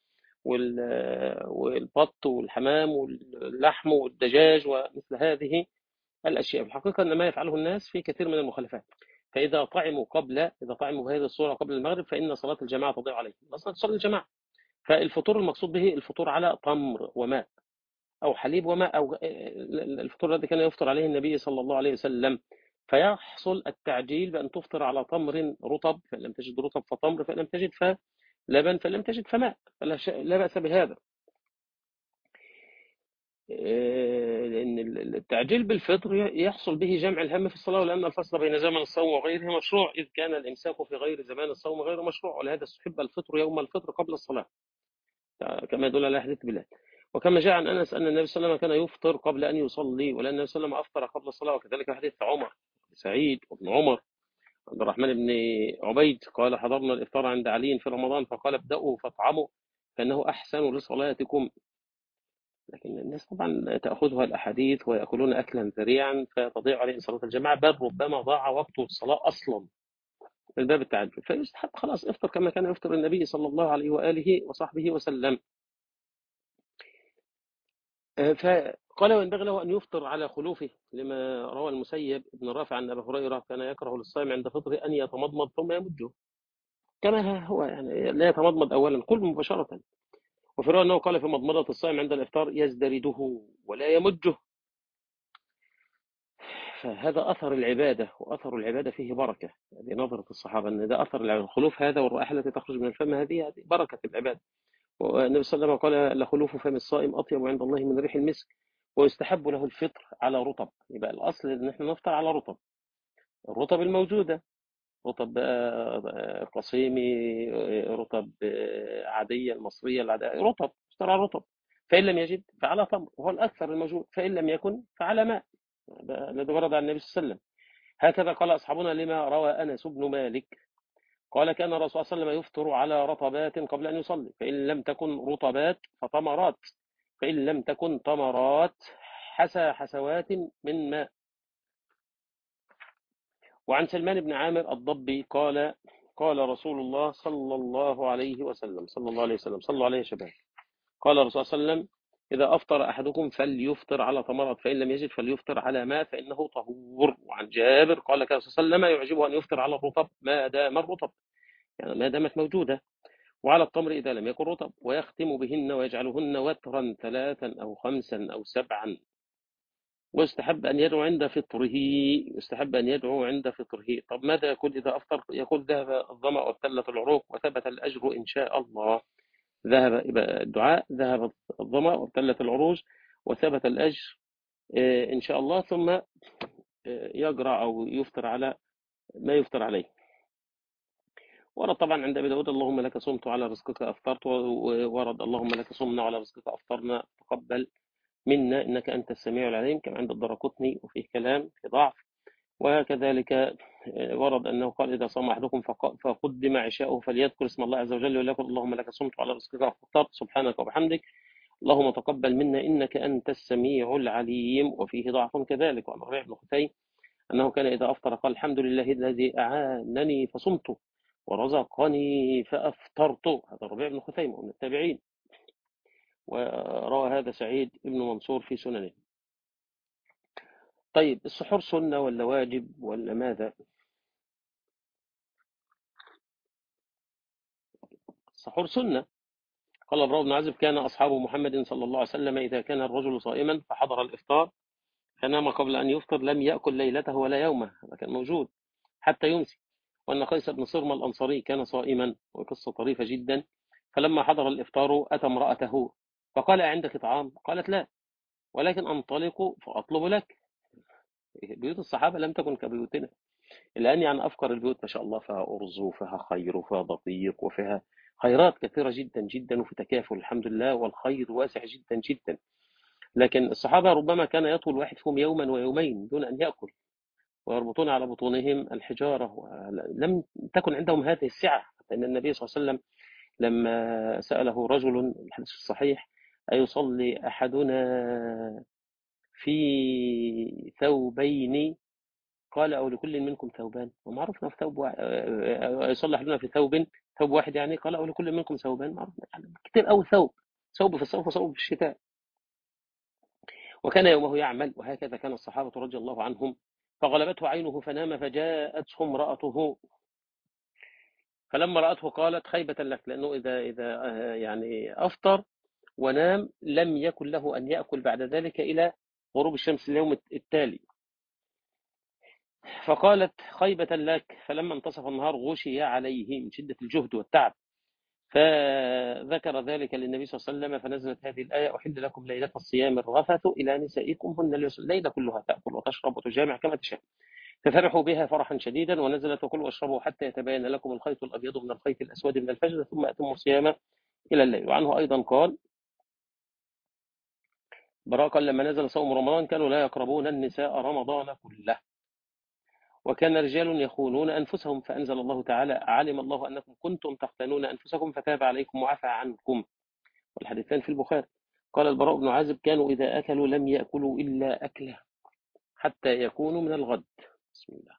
S2: والبط والحمام واللحم والدجاج ومثل هذه الاشياء. في الحقيقه ان ما يفعله الناس في كثير من المخالفات. فاذا طعموا قبل اذا طعموا بهذه الصوره قبل المغرب فان صلاه الجماعه تضيع عليهم، اصلا تصلي الجماعه. فالفطور المقصود به الفطور على تمر وماء أو حليب وماء، أو الفطور الذي كان يفطر عليه النبي صلى الله عليه وسلم. فيحصل التعجيل بأن تفطر على تمر رطب، فإن لم تجد رطب فتمر، فإن لم تجد فلبن، فإن لم تجد فماء، فلا لا بأس بهذا. لأن التعجيل بالفطر يحصل به جمع الهم في الصلاة، ولأن الفصل بين زمن الصوم وغيره مشروع، إذ كان الإمساك في غير زمان الصوم غير مشروع، ولهذا استحب الفطر يوم الفطر قبل الصلاة كما يدل على حديث بلال. وكما جاء عن انس ان النبي صلى الله عليه وسلم كان يفطر قبل ان يصلي، ولان النبي صلى الله عليه وسلم افطر قبل الصلاه، وكذلك حديث عمر سعيد وابن عمر عبد الرحمن بن عبيد قال حضرنا الافطار عند علي في رمضان فقال ابداوا فاطعموا فانه احسن لصلاتكم. لكن الناس طبعا تاخذها الاحاديث وياكلون اكلا ذريعا فتضيع عليهم صلاه الجماعه، بل ربما ضاع وقت الصلاه اصلا من باب التعجل. فيستحب خلاص افطر كما كان يفطر النبي صلى الله عليه واله وصحبه وسلم. فقال وينبغي له أن يفطر على خلوفه، لما روى المسيب ابن رافع عن أبي هريرة كان يكره للصائم عند فطره أن يتمضمض ثم يمجه، كما هو يعني لا يتمضمض أولا كل مباشرة. وفي رواية أنه قال في مضمضة الصائم عند الإفطار يزدرده ولا يمجه. فهذا أثر العبادة، وأثر العبادة فيه بركة. هذه نظرة الصحابة أن ده أثر الخلوف هذا، والرائحة التي تخرج من الفم هذه هذه بركة العبادة. والنبي صلى الله عليه وسلم قال لخلوف فم الصائم أطيب عند الله من ريح المسك، ويستحب له الفطر على رطب. يبقى الأصل إن احنا نفطر على رطب، الرطب الموجودة، رطب قصيمي، رطب عادية المصرية العادية، رطب اشترى رطب. فإن لم يجد فعلى تمر وهو الأكثر الموجود، فإن لم يكن فعلى ماء، الذي ورد عن النبي صلى الله عليه وسلم. هكذا قال أصحابنا لما روى أنس بن مالك قال كان الرسول صلى الله عليه وسلم يفطر على رطبات قبل أن يصلي، فإن لم تكن رطبات فتمرات، فإن لم تكن تمرات حسى حسوات من ماء. وعن سلمان بن عامر الضبي قال قال رسول الله صلى الله عليه وسلم صلى الله عليه وسلم صلوا عليه يا شباب. قال الرسول صلى الله عليه وسلم: إذا أفطر أحدكم فليفطر على تمرة، فإن لم يجد فليفطر على ماء فإنه طهور. وعن جابر قال كان صلى الله عليه وسلم يعجبه أن يفطر على الرطب ما دام الرطب، يعني ما دامت موجودة، وعلى التمر إذا لم يكن رطب، ويختم بهن ويجعلهن وترا ثلاثا أو خمسا أو سبعا. ويستحب أن يدعو عند فطره يستحب أن يدعو عند فطره. طب ماذا يقول إذا أفطر؟ يقول: ذهب الظمأ وابتلت العروق وثبت الأجر إن شاء الله. ذهب الدعاء: ذهب الظمأ وابتلت العروج وثبت الأجر إن شاء الله، ثم يقرأ أو يفطر على ما يفطر عليه. ورد طبعا عند أبي داود: اللهم لك صمت على رزقك أفطرت. وورد: اللهم لك صمنا وعلى رزقك أفطرنا تقبل منا إنك أنت السميع العليم، كما عند الدرقطني، وفيه كلام في ضعف. وكذلك ورد أنه قال: إذا صام أحدكم فقدم عشاؤه فليذكر اسم الله عز وجل وليقل: اللهم لك صمت وعلى رزقك أفطرت سبحانك وبحمدك اللهم تقبل منا إنك أنت السميع العليم. وفيه ضعف كذلك. وعن ربيع بن خثيم أنه كان إذا أفطر قال: الحمد لله الذي أعانني فصمت ورزقني فأفطرت. هذا ربيع بن خثيم من التابعين، وروى هذا سعيد بن منصور في سننه. طيب، السحور سنة ولا واجب ولا ماذا؟ السحور سنة. قال البراء بن عازب: كان أصحاب محمد صلى الله عليه وسلم إذا كان الرجل صائما فحضر الإفطار فنام قبل أن يفطر لم يأكل ليلته ولا يومه، هذا كان موجود، حتى يمسي. وأن قيس بن صرم الأنصاري كان صائما، وقصة طريفة جدا. فلما حضر الإفطار أتى امرأته فقال: عندك طعام؟ قالت: لا، ولكن أنطلق فأطلب لك. بيوت الصحابة لم تكن كبيوتنا الآن، يعني أفكار البيوت ما شاء الله فيها أرز وفيها خير وفيها دقيق وفيها خيرات كثيرة جدا جدا، وفي تكافل الحمد لله، والخير واسع جدا جدا. لكن الصحابة ربما كان يطول واحد فيهم يوما ويومين دون أن يأكل، ويربطون على بطونهم الحجارة. لم تكن عندهم هذه السعة، لأن النبي صلى الله عليه وسلم لما سأله رجل، الحديث الصحيح: أيصلي أحدنا في ثوبين؟ قال: أو لكل منكم ثوبان؟ ومعروف في ثوب واحد. يصلي أحدنا في ثوب ثوب واحد يعني. قال: أو لكل منكم ثوبان؟ معروف يعني كتير أو ثوب، ثوب في الصيف وثوب في الشتاء. وكان يومه يعمل، وهكذا كان الصحابة رضي الله عنهم. فغلبته عينه فنام، فجاءته امرأته فلما رأته قالت: خيبة لك، لأنه إذا إذا يعني أفطر ونام لم يكن له أن يأكل بعد ذلك إلى غروب الشمس اليوم التالي. فقالت: خيبة لك. فلما انتصف النهار غشي عليه من شدة الجهد والتعب، فذكر ذلك للنبي صلى الله عليه وسلم، فنزلت هذه الآية: أحل لكم ليلة الصيام الرفث إلى نسائكم هن لباس. الليلة كلها تأكل وتشرب وتجامع كما تشاء. ففرحوا بها فرحا شديدا، ونزلت: وكلوا واشربوا حتى يتبين لكم الخيط الأبيض من الخيط الأسود من الفجر ثم أتموا الصيام إلى الليل. وعنه أيضا قال براء: لما نزل صوم رمضان كانوا لا يقربون النساء رمضان كله، وكان رجال يخونون أنفسهم، فأنزل الله تعالى: علم الله أنكم كنتم تختانون أنفسكم فتاب عليكم وعفى عنكم. والحديثان في البخاري. قال البراء بن عازب: كانوا إذا أكلوا لم يأكلوا إلا أكله حتى يكونوا من الغد. بسم الله.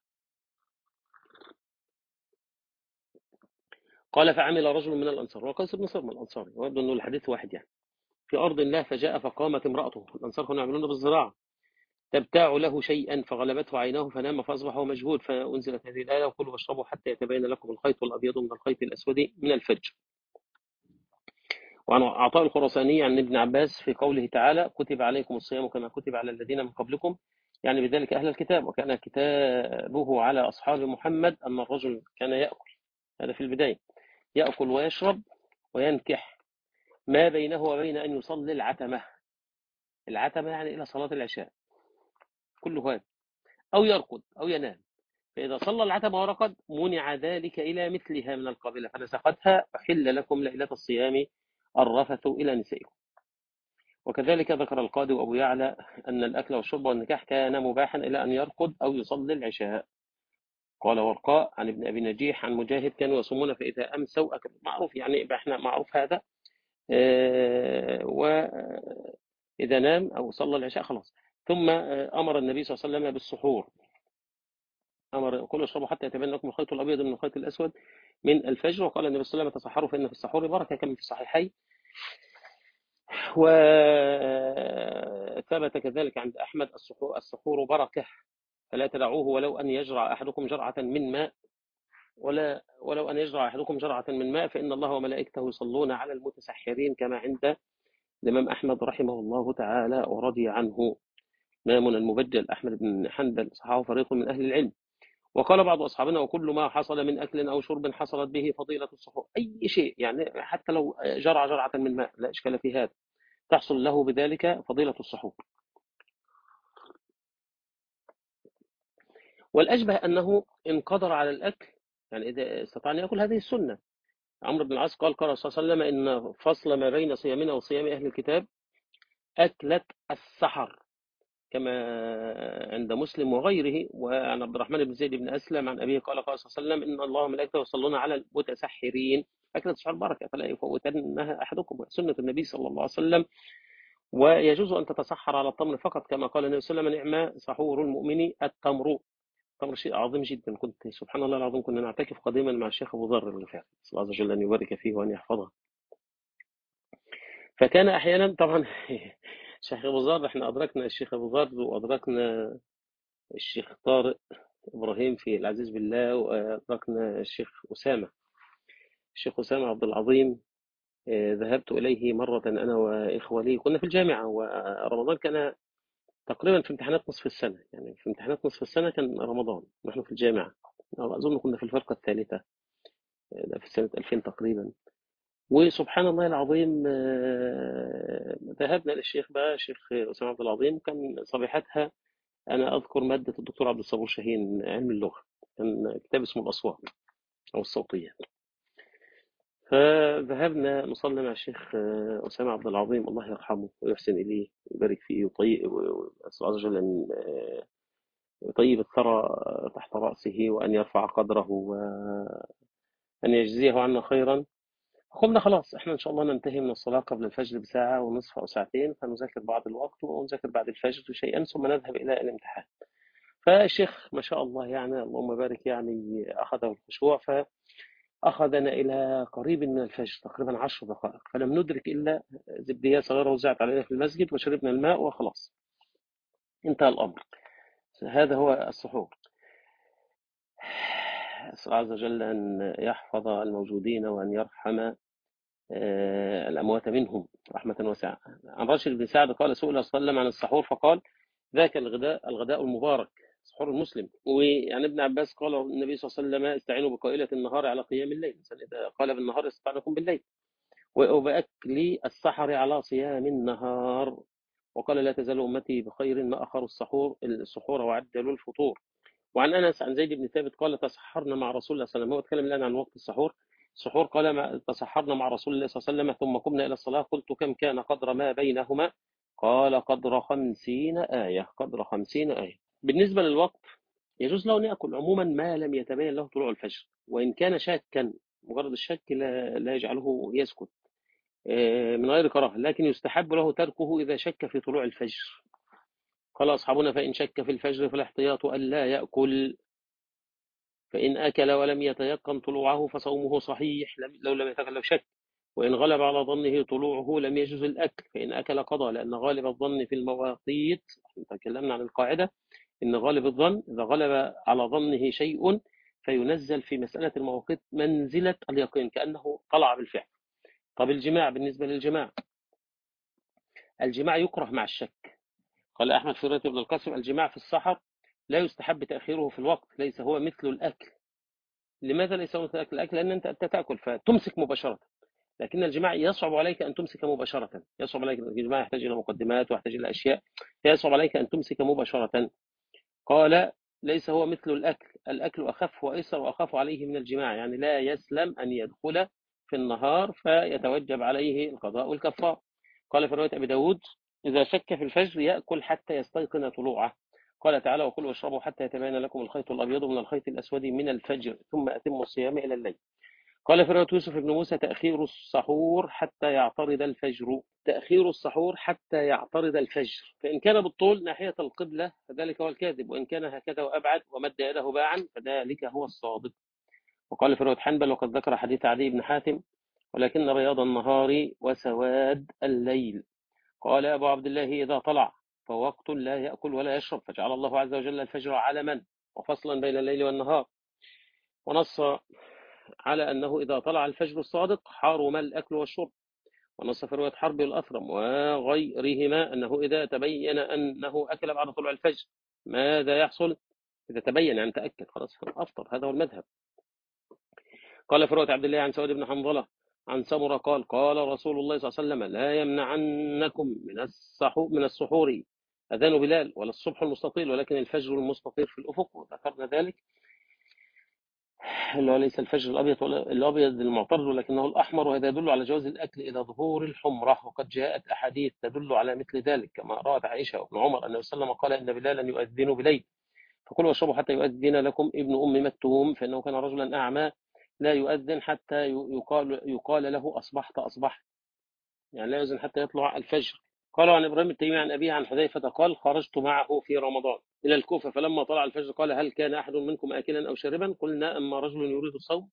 S2: قال: فعمل رجل من الأنصار، وقيس بن صرم الأنصاري، ويبدو أنه الحديث واحد يعني، في أرض الله، فجاء فقامت امرأته. الأنصار كانوا يعملون بالزراعة، تبتاع له شيئا فغلبته عيناه فنام فأصبح مجهود، فأنزلت هذه الآية: وكلوا واشربوا حتى يتبين لكم الخيط الأبيض من الخيط الأسود من الفجر. وعن عطاء الخراساني عن ابن عباس في قوله تعالى: كتب عليكم الصيام كما كتب على الذين من قبلكم، يعني بذلك أهل الكتاب. وكان كتابه على أصحاب محمد أن الرجل كان يأكل، هذا في البداية، يأكل ويشرب وينكح ما بينه وبين أن يصلي العتمة. العتمة يعني إلى صلاة العشاء، كل هذا، أو يرقد أو ينام. فإذا صلى العتمة ورقد منع ذلك إلى مثلها من القابلة فنسختها: أحل لكم ليلة الصيام الرفث إلى نسائكم. وكذلك ذكر القاضي وأبو يعلى أن الأكل والشرب والنكاح كان مباحا إلى أن يرقد أو يصلي العشاء. قال ورقاء عن ابن أبي نجيح عن مجاهد: كانوا يصومون فإذا أمسوا أكل. معروف يعني، إحنا معروف هذا. إذا نام أو صلى العشاء خلاص. ثم أمر النبي صلى الله عليه وسلم بالسحور، أمر كلوا اشربوا حتى يتبين لكم الخيط الأبيض من الخيط الأسود من الفجر. وقال النبي صلى الله عليه وسلم تسحروا فإن في السحور بركة كما في الصحيحين. وثبت كذلك عند أحمد السحور, السحور بركة فلا تدعوه ولو أن يجرع أحدكم جرعة من ماء، ولا ولو أن يجرع أحدكم جرعة من ماء فإن الله وملائكته يصلون على المتسحرين، كما عند الإمام أحمد رحمه الله تعالى ورضي عنه. إمامنا المبجل أحمد بن حنبل صححه فريق من أهل العلم. وقال بعض أصحابنا وكل ما حصل من أكل أو شرب حصلت به فضيلة السحور، أي شيء يعني حتى لو جرع جرعة من ماء لا إشكال في هذا، تحصل له بذلك فضيلة السحور. والأشبه أنه إن قدر على الأكل، يعني إذا استطاع أن يأكل، هذه السنة. عمرو بن العاص قال قال صلى الله عليه وسلم إن فصل ما بين صيامنا وصيام أهل الكتاب أكلة السحر، كما عند مسلم وغيره. وعن عبد الرحمن بن زيد بن أسلم عن أبيه قال قال صلى الله عليه وسلم إن الله وملائكته يصلون على المتسحرين، أكلة السحر بركة فلا يفوتنها أحدكم، سنة النبي صلى الله عليه وسلم. ويجوز أن تتسحر على التمر فقط، كما قال النبي صلى الله عليه وسلم نعم سحور المؤمن التمر. التمر شيء عظيم جدا. كنت سبحان الله العظيم كنا نعتكف قديما مع الشيخ أبو ذر اللي فات، نسأل الله عز وجل أن يبارك فيه وأن يحفظه. فكان أحيانا طبعا الشيخ أبو ذر، احنا أدركنا الشيخ أبو ذر وأدركنا الشيخ طارق إبراهيم في العزيز بالله، وأدركنا الشيخ أسامة الشيخ أسامة عبد العظيم. ذهبت إليه مرة أنا وإخوة لي، كنا في الجامعة ورمضان كان تقريبا في امتحانات نصف السنة، يعني في امتحانات نصف السنة كان رمضان نحن في الجامعة، أظن كنا في الفرقة الثالثة في سنة ألفين تقريبا. وسبحان الله العظيم ذهبنا للشيخ بقى الشيخ أسامة عبد العظيم، كان صبيحتها أنا أذكر مادة الدكتور عبد الصبور شاهين علم اللغة، كان كتاب اسمه الأصوات أو الصوتية. فذهبنا نصلي مع الشيخ أسامة عبد العظيم الله يرحمه ويحسن إليه ويبارك فيه ويطيب، وأسأل الله عز وجل أن يطيب الثرى تحت رأسه وأن يرفع قدره وأن يجزيه عنا خيرا. قلنا خلاص احنا ان شاء الله ننتهي من الصلاة قبل الفجر بساعة ونصف او ساعتين، فنذاكر بعض الوقت ونذاكر بعد الفجر شيئا ثم نذهب الى الامتحان. فالشيخ ما شاء الله يعني اللهم بارك يعني اخذه الخشوع، فاخذنا الى قريب من الفجر تقريبا عشر دقائق، فلم ندرك الا زبدية صغيرة وزعت علينا في المسجد وشربنا الماء وخلاص انتهى الامر. هذا هو السحور. أسأل الله عز وجل أن يحفظ الموجودين وأن يرحم الأموات منهم رحمة واسعة. عن راشد بن سعد قال سئل صلى الله عليه وسلم عن السحور فقال ذاك الغداء الغداء المبارك سحور المسلم. وعن ابن عباس قال النبي صلى الله عليه وسلم استعينوا بقائلة النهار على قيام الليل، إذا قال بالنهار استطعنكم بالليل، وبأكل السحر على صيام النهار. وقال لا تزال أمتي بخير ما أخروا السحور السحور وعجلوا الفطور. وعن أنس عن زيد بن ثابت قال تسحرنا مع رسول الله صلى الله عليه وسلم، هو اتكلم الآن عن وقت السحور. السحور قال ما تسحرنا مع رسول الله صلى الله عليه وسلم ثم قمنا إلى الصلاة، قلت كم كان قدر ما بينهما؟ قال قدر خمسين آية قدر خمسين آية. بالنسبة للوقت يجوز له أن يأكل عموما ما لم يتبين له طلوع الفجر، وإن كان شاكا مجرد الشك لا, لا يجعله يسكت من غير كراهة، لكن يستحب له تركه إذا شك في طلوع الفجر. قال أصحابنا فإن شك في الفجر فالاحتياط ألا يأكل، فإن أكل ولم يتيقن طلوعه فصومه صحيح لو لم يتيقن لو شك، وإن غلب على ظنه طلوعه لم يجوز الأكل، فإن أكل قضى، لأن غالب الظن في المواقيت، احنا تكلمنا عن القاعدة إن غالب الظن إذا غلب على ظنه شيء فينزل في مسألة المواقيت منزلة اليقين كأنه طلع بالفعل. طب الجماع، بالنسبة للجماع الجماع يكره مع الشك. قال أحمد في رواية ابن القاسم الجماع في السحر لا يستحب تأخيره في الوقت، ليس هو مثل الأكل. لماذا ليس هو مثل الأكل؟ الأكل لأن أنت تأكل فتمسك مباشرة، لكن الجماع يصعب عليك أن تمسك مباشرة، يصعب عليك الجماع يحتاج إلى مقدمات ويحتاج إلى أشياء، يصعب عليك أن تمسك مباشرة. قال ليس هو مثل الأكل، الأكل أخف وأيسر وأخاف عليه من الجماع، يعني لا يسلم أن يدخل في النهار فيتوجب عليه القضاء والكفار. قال في رواية أبي داود إذا شك في الفجر يأكل حتى يستيقن طلوعه. قال تعالى وكلوا واشربوا حتى يتبين لكم الخيط الأبيض من الخيط الأسود من الفجر ثم أتموا الصيام إلى الليل. قال في رواية يوسف بن موسى: تأخير السحور حتى يعترض الفجر. تأخير السحور حتى يعترض الفجر، فإن كان بالطول ناحية القبلة فذلك هو الكاذب، وإن كان هكذا وأبعد ومد يده باعا فذلك هو الصادق. وقال في رواية حنبل: وقد ذكر حديث عدي بن حاتم: ولكن بياض النهار وسواد الليل. قال أبو عبد الله: إذا طلع فوقت لا يأكل ولا يشرب، فجعل الله عز وجل الفجر علما وفصلا بين الليل والنهار، ونص على أنه إذا طلع الفجر الصادق حرم الأكل والشرب. ونص في رواية حرب الأثرم وغيرهما أنه إذا تبين أنه أكل بعد طلوع الفجر ماذا يحصل؟ إذا تبين يعني تأكد خلاص أفطر، هذا هو المذهب. قال في رواية عبد الله عن سعيد بن حنظلة عن سمرة قال: قال رسول الله صلى الله عليه وسلم: لا يمنعنكم من السحور من السحور أذان بلال ولا الصبح المستطيل، ولكن الفجر المستطير في الأفق. وذكرنا ذلك اللي هو ليس الفجر الأبيض ولا الأبيض المعترض ولكنه الأحمر، وهذا يدل على جواز الأكل إلى ظهور الحمرة. وقد جاءت أحاديث تدل على مثل ذلك، كما روت عائشة وابن عمر أن النبي صلى الله عليه وسلم قال: إن بلالا يؤذن بليل فكلوا واشربوا حتى يؤذن لكم ابن أم مكتوم، فإنه كان رجلا أعمى لا يؤذن حتى يقال, يقال له أصبحت أصبحت، يعني لا يؤذن حتى يطلع الفجر. قالوا عن إبراهيم التيمي عن أبيه عن حذيفة قال: خرجت معه في رمضان إلى الكوفة، فلما طلع الفجر قال: هل كان أحد منكم آكلا أو شاربا؟ قلنا: أما رجل يريد الصوم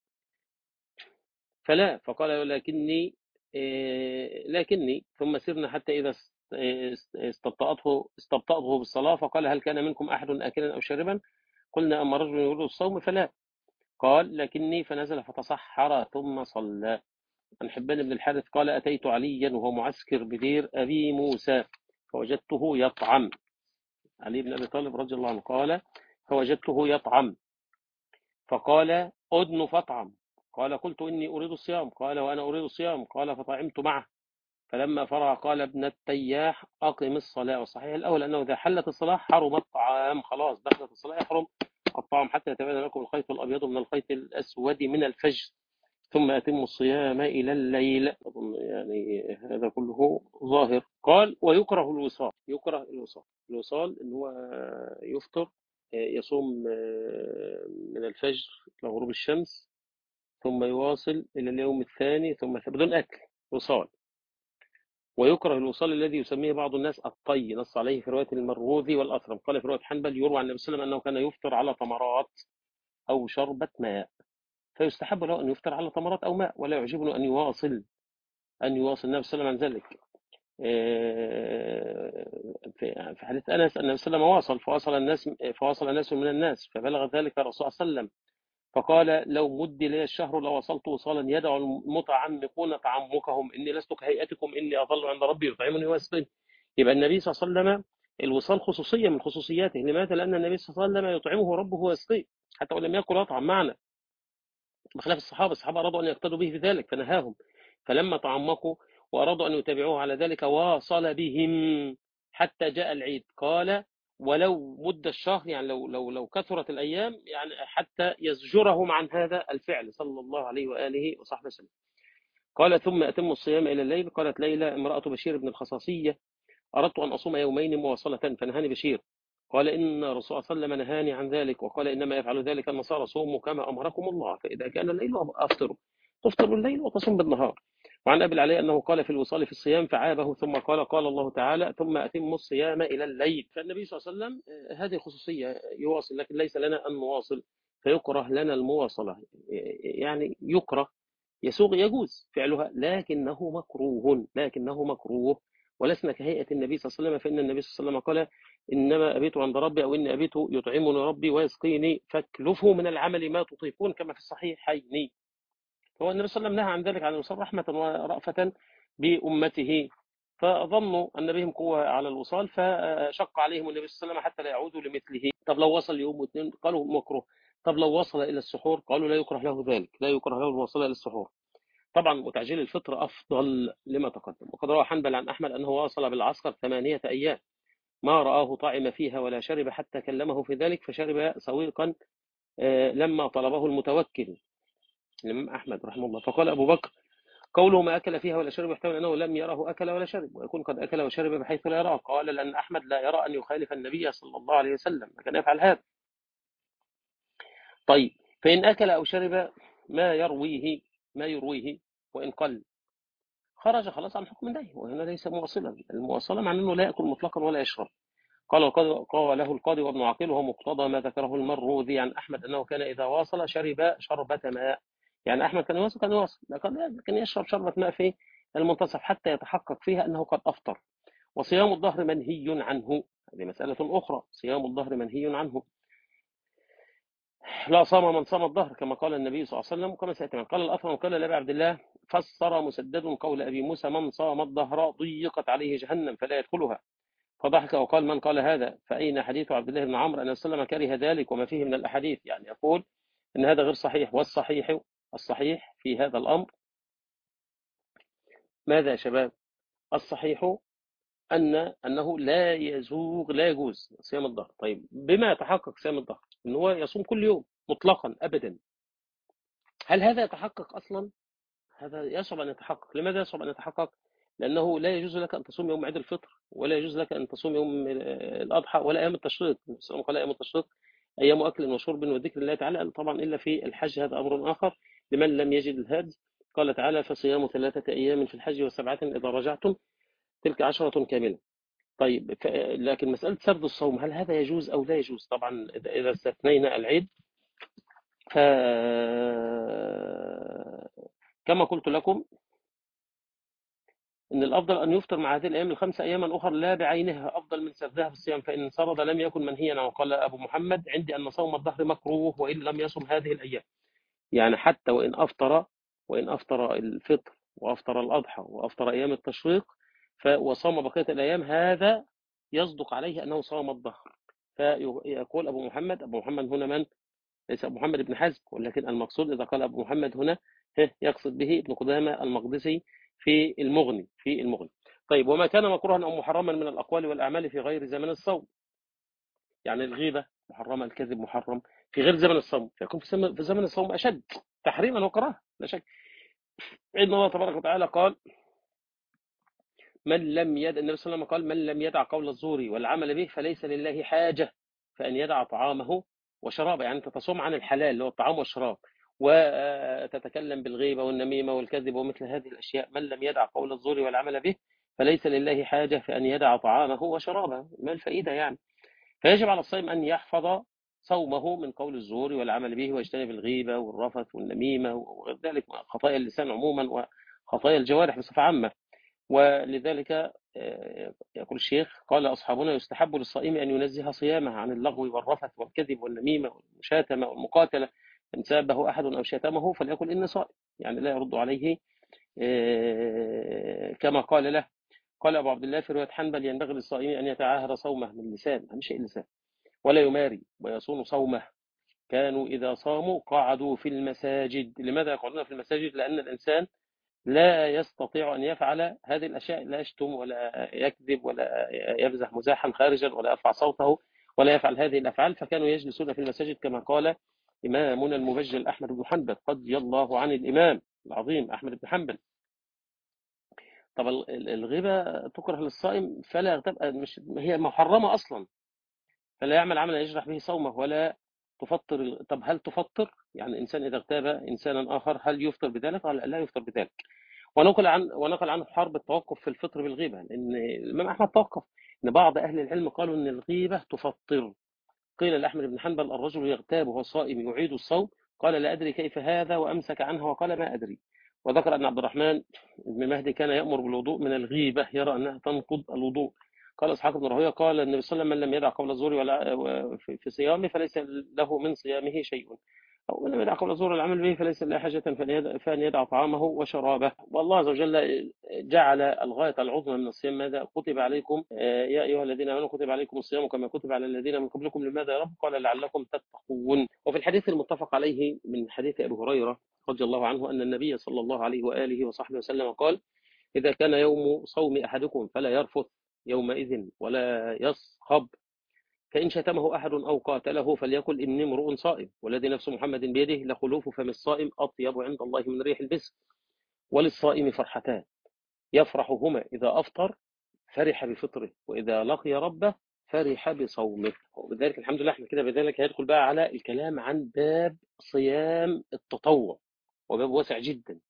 S2: فلا. فقال: لكني لكني ثم سرنا حتى إذا استبطأته استبطأته بالصلاة فقال: هل كان منكم أحد آكلا أو شاربا؟ قلنا: أما رجل يريد الصوم فلا. قال: لكني فنزل فتصحر ثم صلى. عن حبان بن الحارث قال: أتيت عليا وهو معسكر بدير أبي موسى فوجدته يطعم. علي بن أبي طالب رضي الله عنه قال: فوجدته يطعم فقال: أدن فاطعم. قال: قلت إني أريد الصيام. قال: وأنا أريد الصيام. قال: فطعمت معه. فلما فرغ قال: ابن التياح أقم الصلاة. والصحيح الأول أنه إذا حلت الصلاة حرم الطعام، خلاص دخلت الصلاة يحرم الطعام حتى يتبين لكم الخيط الأبيض من الخيط الأسود من الفجر ثم أتموا الصيام إلى الليل. أظن يعني هذا كله ظاهر. قال: ويكره الوصال. يكره الوصال الوصال إن هو يفطر يصوم من الفجر لغروب الشمس ثم يواصل إلى اليوم الثاني ثم بدون أكل، وصال. ويكره الوصال الذي يسميه بعض الناس الطي، نص عليه في رواية المروذي والأثرم. قال في رواية حنبل: يروى عن النبي صلى الله عليه وسلم أنه كان يفطر على تمرات أو شربة ماء، فيستحب له أن يفطر على تمرات أو ماء، ولا يعجبه أن يواصل أن يواصل النبي صلى الله عليه وسلم عن ذلك. في حديث أنس أن النبي صلى الله عليه وسلم واصل فواصل الناس فواصل الناس من الناس فبلغ ذلك الرسول صلى الله عليه وسلم فقال: لو مد لي الشهر لوصلت وصالا يدعو المتعمقون تعمقهم، إني لست كهيئتكم إني أظل عند ربي يطعمني ويسقين. يبقى النبي صلى الله عليه وسلم الوصال خصوصية من خصوصياته. لماذا؟ لأن النبي صلى الله عليه وسلم يطعمه ربه ويسقيه حتى ولم يأكل أطعم معنا، بخلاف الصحابة. الصحابة أرادوا أن يقتدوا به في ذلك فنهاهم، فلما تعمقوا وأرادوا أن يتابعوه على ذلك واصل بهم حتى جاء العيد. قال: ولو مد الشهر، يعني لو لو لو كثرت الأيام، يعني حتى يزجرهم عن هذا الفعل صلى الله عليه وآله وصحبه وسلم. قال: ثم أتم الصيام إلى الليل. قالت ليلى امرأة بشير بن الخصاصية: أردت أن أصوم يومين مواصلة فنهاني بشير. قال: إن الرسول صلى الله عليه وسلم نهاني عن ذلك وقال: إنما يفعل ذلك النصارى، صوموا كما أمركم الله، فإذا كان الليل أفطروا، تفطر بالليل وتصوم بالنهار. وعن أبي العلي أنه قال في الوصال في الصيام فعابه ثم قال: قال الله تعالى: ثم أتموا الصيام إلى الليل. فالنبي صلى الله عليه وسلم هذه خصوصية يواصل، لكن ليس لنا أن نواصل، فيكره لنا المواصلة. يعني يكره، يسوغ يجوز فعلها لكنه مكروه لكنه مكروه ولسنا كهيئة النبي صلى الله عليه وسلم، فإن النبي صلى الله عليه وسلم قال: إنما أبيت عند ربي، أو إني أبيت يطعمني ربي ويسقيني فاكلفوا من العمل ما تطيقون، كما في الصحيحين. فهو النبي صلى الله عليه وسلم نهى عن ذلك عن الوصال رحمة ورأفة بأمته، فظنوا أن بهم قوة على الوصال فشق عليهم النبي صلى الله عليه وسلم حتى لا يعودوا لمثله. طب لو وصل يوم واثنين قالوا مكروه. طب لو وصل إلى السحور قالوا لا يكره له ذلك، لا يكره له الوصول إلى السحور طبعا، وتعجيل الفطر أفضل لما تقدم. وقد روى حنبل عن أحمد أنه واصل بالعسكر ثمانية أيام ما رآه طعم فيها ولا شرب حتى كلمه في ذلك فشرب سويقا لما طلبه المتوكل الإمام أحمد رحمه الله. فقال أبو بكر: قوله ما أكل فيها ولا شرب يحتمل أنه لم يره أكل ولا شرب، ويكون قد أكل وشرب بحيث لا يراه. قال: لأن أحمد لا يرى أن يخالف النبي صلى الله عليه وسلم، كان يفعل هذا. طيب، فإن أكل أو شرب ما يرويه ما يرويه وإن قل، خرج خلاص عن حكم النهي، وهنا ليس مواصلا. المواصلة معناه أنه لا يأكل مطلقا ولا يشرب. قال القاضي قاله القاضي وابن عقيل، وهو مقتضى ما ذكره المروذي عن أحمد أنه كان إذا واصل شرب شربة ماء. يعني أحمد كان يواصل كان يواصل لكن كان يشرب شربة ماء في المنتصف حتى يتحقق فيها أنه قد أفطر. وصيام الظهر منهي عنه، هذه مسألة أخرى. صيام الظهر منهي عنه، لا صام من صام الظهر كما قال النبي صلى الله عليه وسلم، وكما سيأتي. قال الأثرم وقال لأبي عبد الله فسر مسدد قول أبي موسى من صام الظهر ضيقت عليه جهنم فلا يدخلها، فضحك وقال من قال هذا فأين حديث عبد الله بن عمرو أن وسلم كره ذلك وما فيه من الأحاديث. يعني يقول أن هذا غير صحيح. والصحيح الصحيح في هذا الأمر ماذا يا شباب؟ الصحيح أن أنه لا يزوغ لا يجوز صيام الظهر. طيب بما يتحقق صيام الظهر؟ أن هو يصوم كل يوم مطلقا أبدا. هل هذا يتحقق أصلا؟ هذا يصعب أن يتحقق. لماذا يصعب أن يتحقق؟ لأنه لا يجوز لك أن تصوم يوم عيد الفطر، ولا يجوز لك أن تصوم يوم الأضحى، ولا أيام التشريق. الإسلام قال أيام التشريق أيام أكل وشرب وذكر الله تعالى، طبعا إلا في الحج، هذا أمر آخر لمن لم يجد الهدي. قال تعالى فصيام ثلاثة أيام في الحج وسبعة إذا رجعتم تلك عشرة كاملة. طيب لكن مسألة سرد الصوم هل هذا يجوز أو لا يجوز؟ طبعا إذا استثنينا العيد ف كما قلت لكم إن الأفضل أن يفطر مع هذه الأيام الخمسة أياما أخرى لا بعينها أفضل من سردها في الصيام، فإن انصرد لم يكن منهيا. وقال أبو محمد عندي أن صوم الظهر مكروه وإن لم يصم هذه الأيام. يعني حتى وإن أفطر وإن أفطر الفطر وأفطر الأضحى وأفطر أيام التشريق وصام بقية الأيام، هذا يصدق عليه أنه صام الظهر. فيقول أبو محمد، أبو محمد هنا من؟ ليس أبو محمد بن حزم، ولكن المقصود إذا قال أبو محمد هنا يقصد به ابن قدامة المقدسي في المغني في المغني. طيب وما كان مكروها أو محرما من الأقوال والأعمال في غير زمن الصوم، يعني الغيبة محرمة، الكذب محرم في غير زمن الصوم، فيكون في زمن الصوم أشد تحريما وكراهة لا شك. إن الله تبارك وتعالى قال من لم يدع، النبي صلى الله عليه وسلم قال من لم يدع قول الزور والعمل به فليس لله حاجة فأن يدع طعامه وشرابه. يعني أنت تصوم عن الحلال اللي هو الطعام والشراب وتتكلم بالغيبة والنميمة والكذب ومثل هذه الأشياء، من لم يدع قول الزور والعمل به فليس لله حاجة فأن يدع طعامه وشرابه. ما الفائدة يعني؟ فيجب على الصائم أن يحفظ صومه من قول الزور والعمل به ويجتنب الغيبة والرفث والنميمة وغير ذلك، خطايا اللسان عموما وخطايا الجوارح بصفة عامة. ولذلك يقول الشيخ قال أصحابنا يستحب للصائم أن ينزه صيامه عن اللغو والرفث والكذب والنميمة والمشاتمة والمقاتلة. إن سابه أحد أو شتمه فليقل إني صائم، يعني لا يرد عليه كما قال له. قال أبو عبد الله في رواية حنبل ينبغي للصائم أن يتعاهد صومه من اللسان، أهم شيء اللسان، ولا يماري ويصون صومه. كانوا إذا صاموا قعدوا في المساجد. لماذا يقعدون في المساجد؟ لأن الإنسان لا يستطيع أن يفعل هذه الأشياء، لا يشتم ولا يكذب ولا يمزح مزاحا خارجا ولا يرفع صوته ولا يفعل هذه الأفعال، فكانوا يجلسون في المساجد كما قال إمامنا المبجل أحمد بن حنبل رضي الله عن الإمام العظيم أحمد بن حنبل. طب الغيبة تكره للصائم فلا تبقى، مش هي محرمة أصلا، فلا يعمل عملا يجرح به صومه ولا تفطر. طب هل تفطر؟ يعني إنسان إذا اغتاب إنسانا آخر هل يفطر بذلك؟ لا يفطر بذلك. ونقل عن ونقل عنه حرب التوقف في الفطر بالغيبة، لأن الإمام أحمد توقف. إن بعض أهل العلم قالوا إن الغيبة تفطر. قيل لأحمد بن حنبل الرجل يغتاب وهو صائم يعيد الصوم، قال لا أدري كيف هذا وأمسك عنها وقال ما أدري. وذكر أن عبد الرحمن بن مهدي كان يأمر بالوضوء من الغيبة، يرى أنها تنقض الوضوء. قال إسحاق بن راهويه قال النبي صلى الله عليه وسلم من لم يدع قول الزور ولا في صيامه فليس له من صيامه شيء، أو من لم يدع قول الزور والعمل به فليس له حاجة فأن يدع طعامه وشرابه. والله عز وجل جعل الغاية العظمى من الصيام ماذا؟ كتب عليكم يا أيها الذين آمنوا كتب عليكم الصيام كما كتب على الذين من قبلكم. لماذا يا رب؟ قال لعلكم تتقون. وفي الحديث المتفق عليه من حديث أبي هريرة رضي الله عنه أن النبي صلى الله عليه وآله وصحبه وسلم قال إذا كان يوم صوم أحدكم فلا يرفث يومئذ ولا يصخب، فإن شتمه أحد أو قاتله فليقل إني امرؤ صائم والذي نفس محمد بيده لخلوف فم الصائم أطيب عند الله من ريح المسك. وللصائم فرحتان يفرحهما إذا أفطر فرح بفطره وإذا لقي ربه فرح بصومه. وبذلك الحمد لله احنا كده بذلك هيدخل بقى على الكلام عن باب صيام التطوع، وباب واسع جدا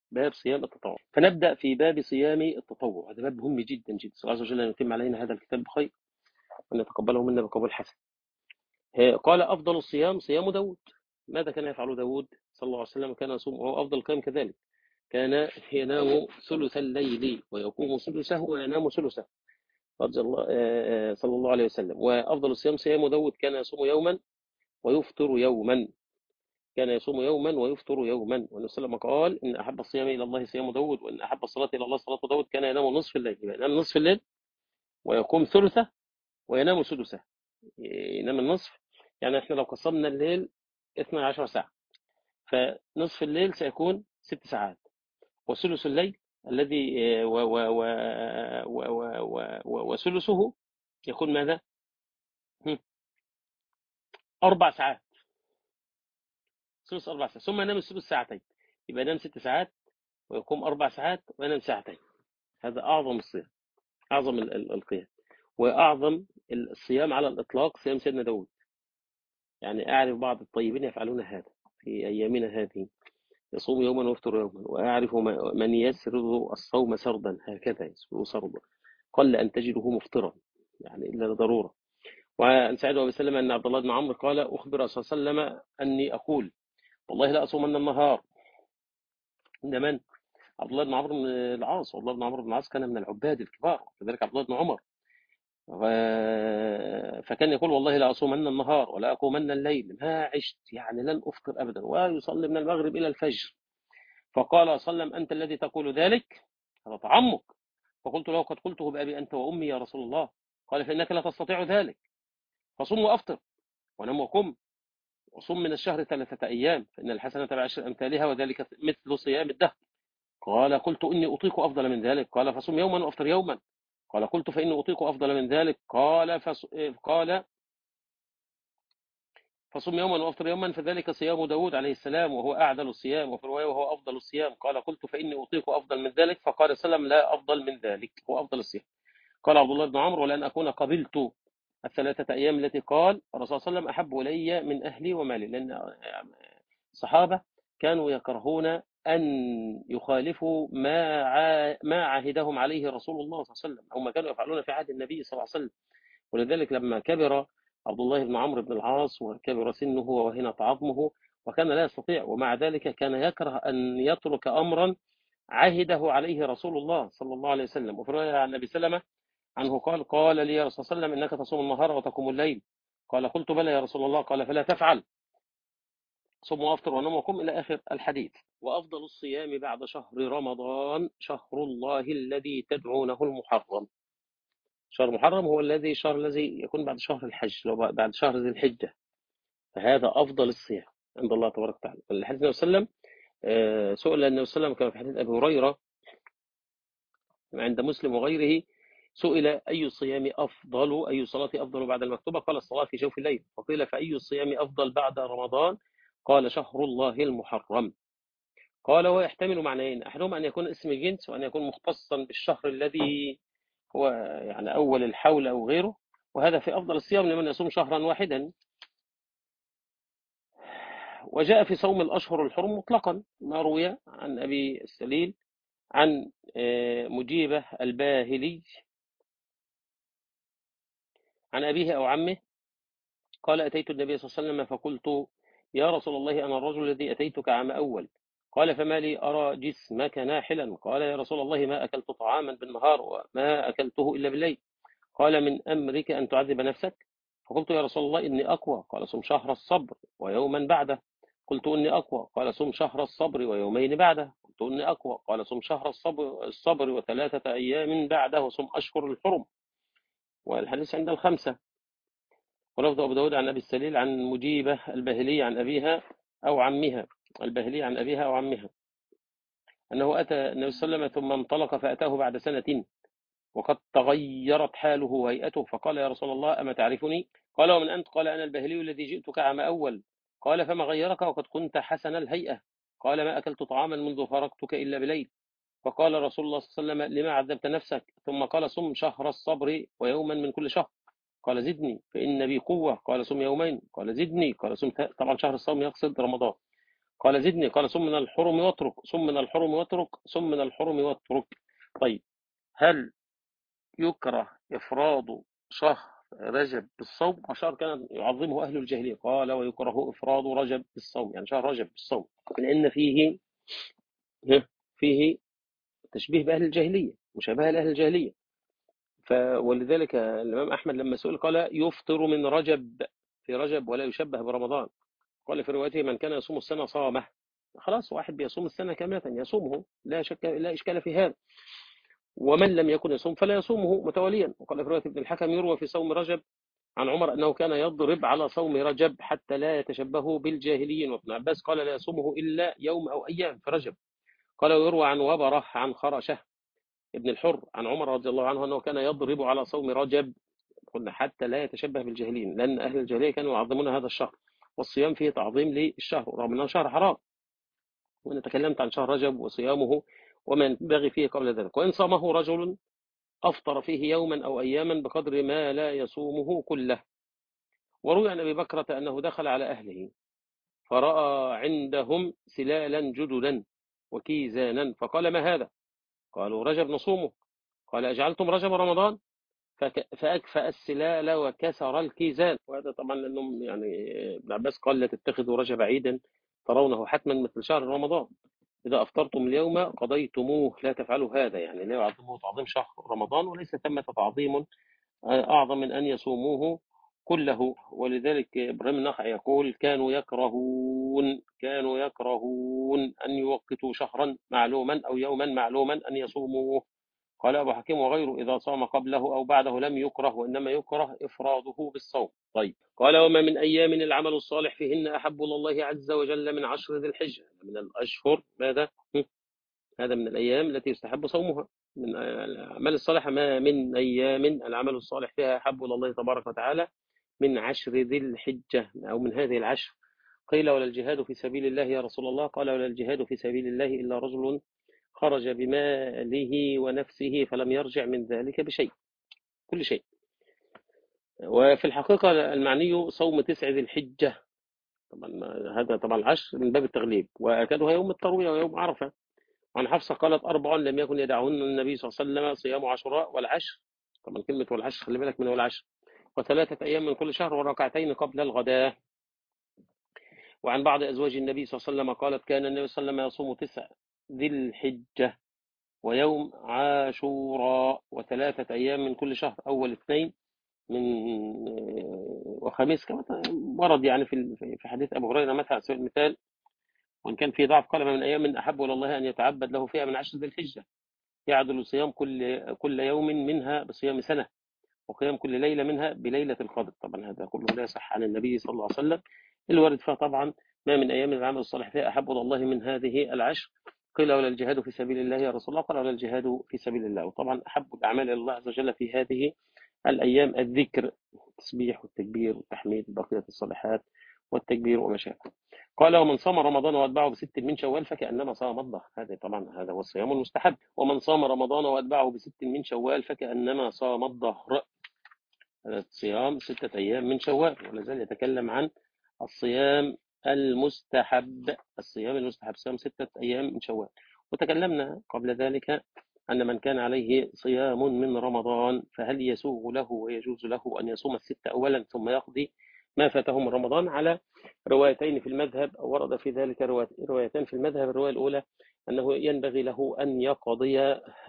S2: باب صيام التطوع. فنبدأ في باب صيام التطوع. هذا باب مهم جدا جدا. الله عز وجل أن يتم علينا هذا الكتاب بخير وأن يتقبله منا بقبول حسن. قال أفضل الصيام صيام داود. ماذا كان يفعل داود صلى الله عليه وسلم؟ كان يصوم، وهو أفضل القيام كذلك. كان ينام ثلث الليل ويقوم ثلثه وينام ثلثه رضي الله آه، صلى الله عليه وسلم. وأفضل الصيام صيام داود. كان يصوم يوما ويفطر يوما. كان يصوم يوما ويفطر يوما. والنبي صلى الله عليه وسلم قال إن أحب الصيام إلى الله صيام داود، وإن أحب الصلاة إلى الله صلاة داود. كان ينام نصف الليل، ينام نصف الليل ويقوم ثلثه وينام سدسه. ينام النصف، يعني احنا لو قسمنا الليل اثنتي عشرة ساعة، فنصف الليل سيكون ست ساعات، وثلث الليل الذي و و و و و و و وثلثه يكون ماذا؟ هم، أربع ساعات. ثلث أربع ساعات، ثم ينام الثلث ساعتين، يبقى ينام ست ساعات ويقوم أربع ساعات وينام ساعتين. هذا أعظم الصيام، أعظم ال- ال- القيام، وأعظم الصيام على الإطلاق صيام سيدنا داود. يعني أعرف بعض الطيبين يفعلون هذا في أيامنا هذه، يصوم يوما ويفطر يوما. وأعرف م- من يسرد الصوم سردا، هكذا يسرد سردا، قل أن تجده مفطرا يعني إلا لضرورة. وعن سعيد بن سلم أن عبد الله بن عمرو قال أخبر صلى الله عليه وسلم أني أقول والله لا أصومن النهار. إن من؟ عبد الله بن عمرو بن العاص. عبد الله بن عمرو بن العاص كان من العباد الكبار، كذلك عبد الله بن عمر. و- فكان يقول والله لا أصومن النهار ولا أقومن الليل ما عشت، يعني لن أفطر أبدا، ويصلي من المغرب إلى الفجر. فقال صلى الله عليه وسلم أنت الذي تقول ذلك؟ هذا تعمق. فقلت له قد قلته بأبي أنت وأمي يا رسول الله. قال فإنك لا تستطيع ذلك، فصم وأفطر ونم وقم، وصم من الشهر ثلاثة أيام فإن الحسنة بعشر أمثالها وذلك مثل صيام الدهر. قال قلت إني أطيق أفضل من ذلك. قال فصم يوما وأفطر يوما. قال قلت فإني أطيق أفضل من ذلك. قال فص... قال فصم يوما وأفطر يوما فذلك صيام داود عليه السلام وهو أعدل الصيام، وفي رواية وهو أفضل الصيام. قال قلت فإني أطيق أفضل من ذلك. فقال صلى الله عليه وسلم لا أفضل من ذلك، هو أفضل الصيام. قال عبد الله بن عمرو ولأن أكون قبلت الثلاثة أيام التي قال الرسول صلى الله عليه وسلم أحب إلي من أهلي ومالي، لأن الصحابة كانوا يكرهون أن يخالفوا ما ع... ما عهدهم عليه رسول الله صلى الله عليه وسلم، أو ما كانوا يفعلون في عهد النبي صلى الله عليه وسلم. ولذلك لما كبر عبد الله بن عمرو بن العاص وكبر سنه وهنت عظمه وكان لا يستطيع، ومع ذلك كان يكره أن يترك أمرا عهده عليه رسول الله صلى الله عليه وسلم. وفي رواية عن أبي سلمة عنه قال قال لي يا رسول الله صلى الله عليه وسلم إنك تصوم النهار وتقوم الليل. قال قلت بلى يا رسول الله. قال فلا تفعل، صم وافطر ونم وقم إلى آخر الحديث. وأفضل الصيام بعد شهر رمضان شهر الله الذي تدعونه المحرم. شهر محرم هو الذي الشهر الذي يكون بعد شهر الحج، لو بعد شهر ذي الحجة، فهذا أفضل الصيام عند الله تبارك وتعالى. الحديث النبي صلى الله عليه وسلم آه، سئل النبي صلى الله عليه وسلم كما في حديث أبي هريرة عند مسلم وغيره، سئل أي الصيام أفضل، أي الصلاة أفضل بعد المكتوبة؟ قال الصلاة في جوف الليل. فقيل فأي الصيام أفضل بعد رمضان؟ قال شهر الله المحرم. قال ويحتمل معنيين، أحدهما أن يكون اسم جنس وأن يكون مختصا بالشهر الذي هو يعني أول الحول أو غيره، وهذا في أفضل الصيام لمن يصوم شهرا واحدا. وجاء في صوم الأشهر الحرم مطلقا ما روي عن أبي السليل عن آه، مجيبة الباهلي عن أبيه أو عمه قال أتيت النبي صلى الله عليه وسلم فقلت يا رسول الله أنا الرجل الذي أتيتك عام أول. قال فما لي أرى جسمك ناحلا؟ قال يا رسول الله ما أكلت طعاما بالنهار وما أكلته إلا بالليل. قال من أمرك أن تعذب نفسك؟ فقلت يا رسول الله إني أقوى. قال صم شهر الصبر ويوما بعده. قلت إني أقوى. قال صم شهر الصبر ويومين بعده. قلت إني أقوى. قال صم شهر الصبر, الصبر وثلاثة أيام بعده وصم أشهر الحرم. والحديث عند الخمسة. ولفظ أبو داود عن أبي السليل عن مجيبة الباهلي عن أبيها أو عمها، الباهلي عن أبيها أو عمها، أنه أتى النبي صلى الله عليه وسلم ثم انطلق فأتاه بعد سنة وقد تغيرت حاله وهيئته، فقال يا رسول الله أما تعرفني؟ قال ومن أنت؟ قال أنا الباهلي الذي جئتك عام أول. قال فما غيرك وقد كنت حسن الهيئة؟ قال ما أكلت طعاما منذ فارقتك إلا بليل. فقال رسول الله صلى الله عليه وسلم لما عذبت نفسك؟ ثم قال صم شهر الصبر ويوما من كل شهر. قال زدني فإن بي قوة. قال صم يومين. قال زدني. قال صم ث- طبعا شهر الصوم يقصد رمضان. قال زدني، قال صم من الحرم واترك، صم من الحرم واترك، صم من الحرم واترك. طيب، هل يكره إفراد شهر رجب بالصوم؟ وشهر كان يعظمه أهل الجاهلية. قال ويكره إفراد رجب بالصوم، يعني شهر رجب بالصوم، لأن فيه فيه تشبيه بأهل الجاهلية، مشابهة لأهل الجاهلية. ف ولذلك الإمام أحمد لما سئل قال يفطر من رجب، في رجب ولا يشبه برمضان. قال في روايته من كان يصوم السنة صامه. خلاص، واحد بيصوم السنة كاملة يصومه، لا شك لا إشكال في هذا. ومن لم يكن يصوم فلا يصومه متواليا. وقال في رواية ابن الحكم يروى في صوم رجب عن عمر أنه كان يضرب على صوم رجب حتى لا يتشبهوا بالجاهليين. وابن عباس قال لا يصومه إلا يوم أو أيام في رجب. قال ويروى عن وبره عن خرشه ابن الحر عن عمر رضي الله عنه أنه كان يضرب على صوم رجب، قلنا حتى لا يتشبه بالجاهلين، لأن أهل الجاهلية كانوا يعظمون هذا الشهر، والصيام فيه تعظيم للشهر رغم أنه شهر حرام. وأنا تكلمت عن شهر رجب وصيامه وما ينبغي فيه قبل ذلك. وإن صامه رجل أفطر فيه يوما أو أياما بقدر ما لا يصومه كله. وروي عن أبي بكرة أنه دخل على أهله فرأى عندهم سلالا جددا وكيزانا، فقال ما هذا؟ قالوا رجب نصومه. قال أجعلتم رجب رمضان؟ فأكفأ السلال وكسر الكيزان. وهذا طبعا لأنهم يعني ابن عباس قال لا تتخذوا رجب عيدا ترونه حتما مثل شهر رمضان، إذا أفطرتم اليوم قضيتموه، لا تفعلوا هذا، يعني لا يعظمه تعظيم شهر رمضان، وليس ثمة تعظيم أعظم من أن يصوموه كله. ولذلك إبراهيم النخعي يقول كانوا يكرهون كانوا يكرهون أن يوقتوا شهرا معلوما أو يوما معلوما أن يصوموه. قال أبو حكيم وغيره إذا صام قبله أو بعده لم يكره، وإنما يكره إفراده بالصوم. طيب، قال وما من أيام العمل الصالح فيهن أحب إلى الله عز وجل من عشر ذي الحجة، من الأشهر ماذا؟ هذا من الأيام التي يستحب صومها. من الأعمال الصالحة ما من أيام العمل الصالح فيها أحب إلى الله تبارك وتعالى من عشر ذي الحجة، أو من هذه العشر. قيل ولا الجهاد في سبيل الله يا رسول الله؟ قال ولا الجهاد في سبيل الله إلا رجل خرج بماله ونفسه فلم يرجع من ذلك بشيء، كل شيء. وفي الحقيقة المعني صوم تسع ذي الحجة، طبعا هذا طبعا العشر من باب التغليب، وأكدها يوم التروية ويوم عرفة. عن حفصة قالت أربع لم يكن يدعهن النبي صلى الله عليه وسلم: صيام عاشوراء والعشر، طبعا كلمة والعشر خلي بالك من والعشر، وثلاثة أيام من كل شهر، وركعتين قبل الغداء. وعن بعض أزواج النبي صلى الله عليه وسلم قالت كان النبي صلى الله عليه وسلم يصوم تسع ذي الحجة ويوم عاشوراء وثلاثة أيام من كل شهر، أول اثنين من وخميس، كما ورد يعني في في حديث أبو هريرة مثلا على سبيل المثال، وإن كان في ضعف قال من أيام من أحب إلى الله أن يتعبد له فيها من عشر ذي الحجة يعدل صيام كل كل يوم منها بصيام سنة، وقيام كل ليلة منها بليلة القدر. طبعا هذا كله لا يصح عن النبي صلى الله عليه وسلم. الوارد فيها طبعا ما من أيام العمل الصالح فيها أحب إلى الله من هذه العشر. قيل ولا الجهاد في سبيل الله يا رسول الله؟ قال ولا الجهاد في سبيل الله. وطبعا أحب الأعمال إلى الله عز وجل في هذه الأيام الذكر، التسبيح والتكبير والتحميد، بقية الصالحات والتكبير وما شابه. قال ومن صام رمضان واتبعه بست من شوال فكأنما صام الظهر. هذا طبعا هذا هو الصيام المستحب. ومن صام رمضان واتبعه بست من شوال فكأنما صام الظهر. هذا الصيام ستة أيام من شوال، ولازال يتكلم عن الصيام المستحب. الصيام المستحب صيام ستة أيام من شوال. وتكلمنا قبل ذلك أن من كان عليه صيام من رمضان فهل يسوغ له ويجوز له أن يصوم الستة أولا ثم يقضي ما فاته من رمضان؟ على روايتين في المذهب، أو ورد في ذلك روايتان في المذهب. الرواية الأولى أنه ينبغي له أن يقضي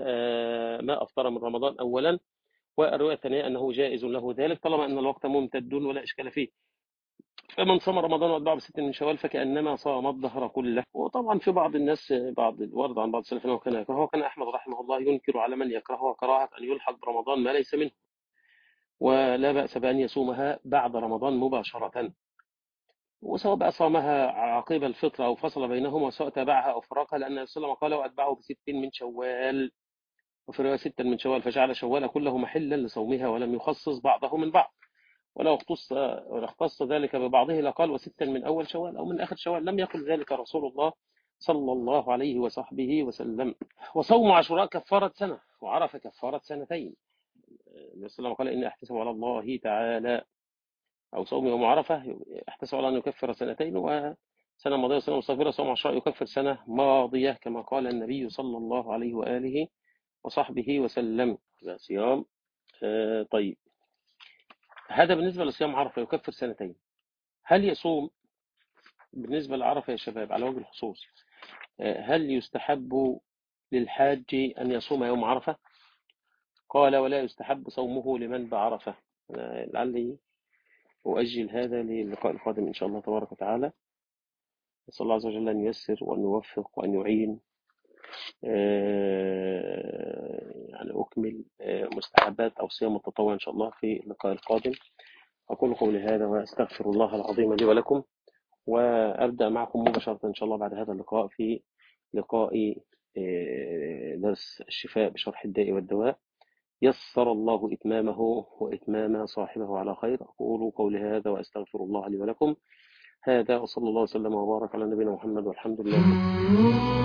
S2: ما أفطر من رمضان أولا، والرواية الثانية أنه جائز له ذلك طالما أن الوقت ممتد ولا إشكال فيه. فمن صام رمضان واتبعه بست من شوال فكأنما صام الدهر كله. وطبعا في بعض الناس، بعض الورد عن بعض السلف أنه كان يكرهه، وكان أحمد رحمه الله ينكر على من يكرهه كراهة أن يلحق برمضان ما ليس منه، ولا بأس بأن يصومها بعد رمضان مباشرة، وسواء بقى صامها عقيب الفطر أو فصل بينهما، وسواء تابعها أو فرقها، لأن النبي صلى الله عليه وسلم قال وأتبعه بست من شوال، وفي رواية ستة من شوال، فجعل شوال كله محلا لصومها ولم يخصص بعضه من بعض. ولو اختص ولو اختص ذلك ببعضه لقال وستا من أول شوال أو من آخر شوال، لم يقل ذلك رسول الله صلى الله عليه وصحبه وسلم. وصوم عاشوراء كفارة سنة، وعرفة كفارة سنتين. النبي صلى الله عليه وسلم قال إني أحتسب على الله تعالى، أو صوم يوم عرفة أحتسب على أن يكفر سنتين، سنة ماضية وسنة مستقبلة، صوم عشراء يكفر سنة ماضية كما قال النبي صلى الله عليه وآله وصحبه وسلم. يبقى صيام. آه طيب، هذا بالنسبة لصيام عرفة يكفر سنتين. هل يصوم بالنسبة لعرفة يا شباب على وجه الخصوص، آه، هل يستحب للحاج أن يصوم يوم عرفة؟ قال ولا يستحب صومه لمن بعرفة. أنا لعلي أؤجل هذا للقاء القادم إن شاء الله تبارك وتعالى. نسأل الله عز وجل أن ييسر وأن يوفق وأن يعين، آه، يعني أكمل آه، مستحبات أو صيام التطوع إن شاء الله في اللقاء القادم. أقول قولي هذا وأستغفر الله العظيم لي ولكم، وأبدأ معكم مباشرة إن شاء الله بعد هذا اللقاء في لقاء آه، درس الشفاء بشرح الداء والدواء. يسر الله إتمامه وإتمام صاحبه على خير. أقول قولي هذا وأستغفر الله لي ولكم. هذا وصلى الله وسلم وبارك على نبينا محمد والحمد لله.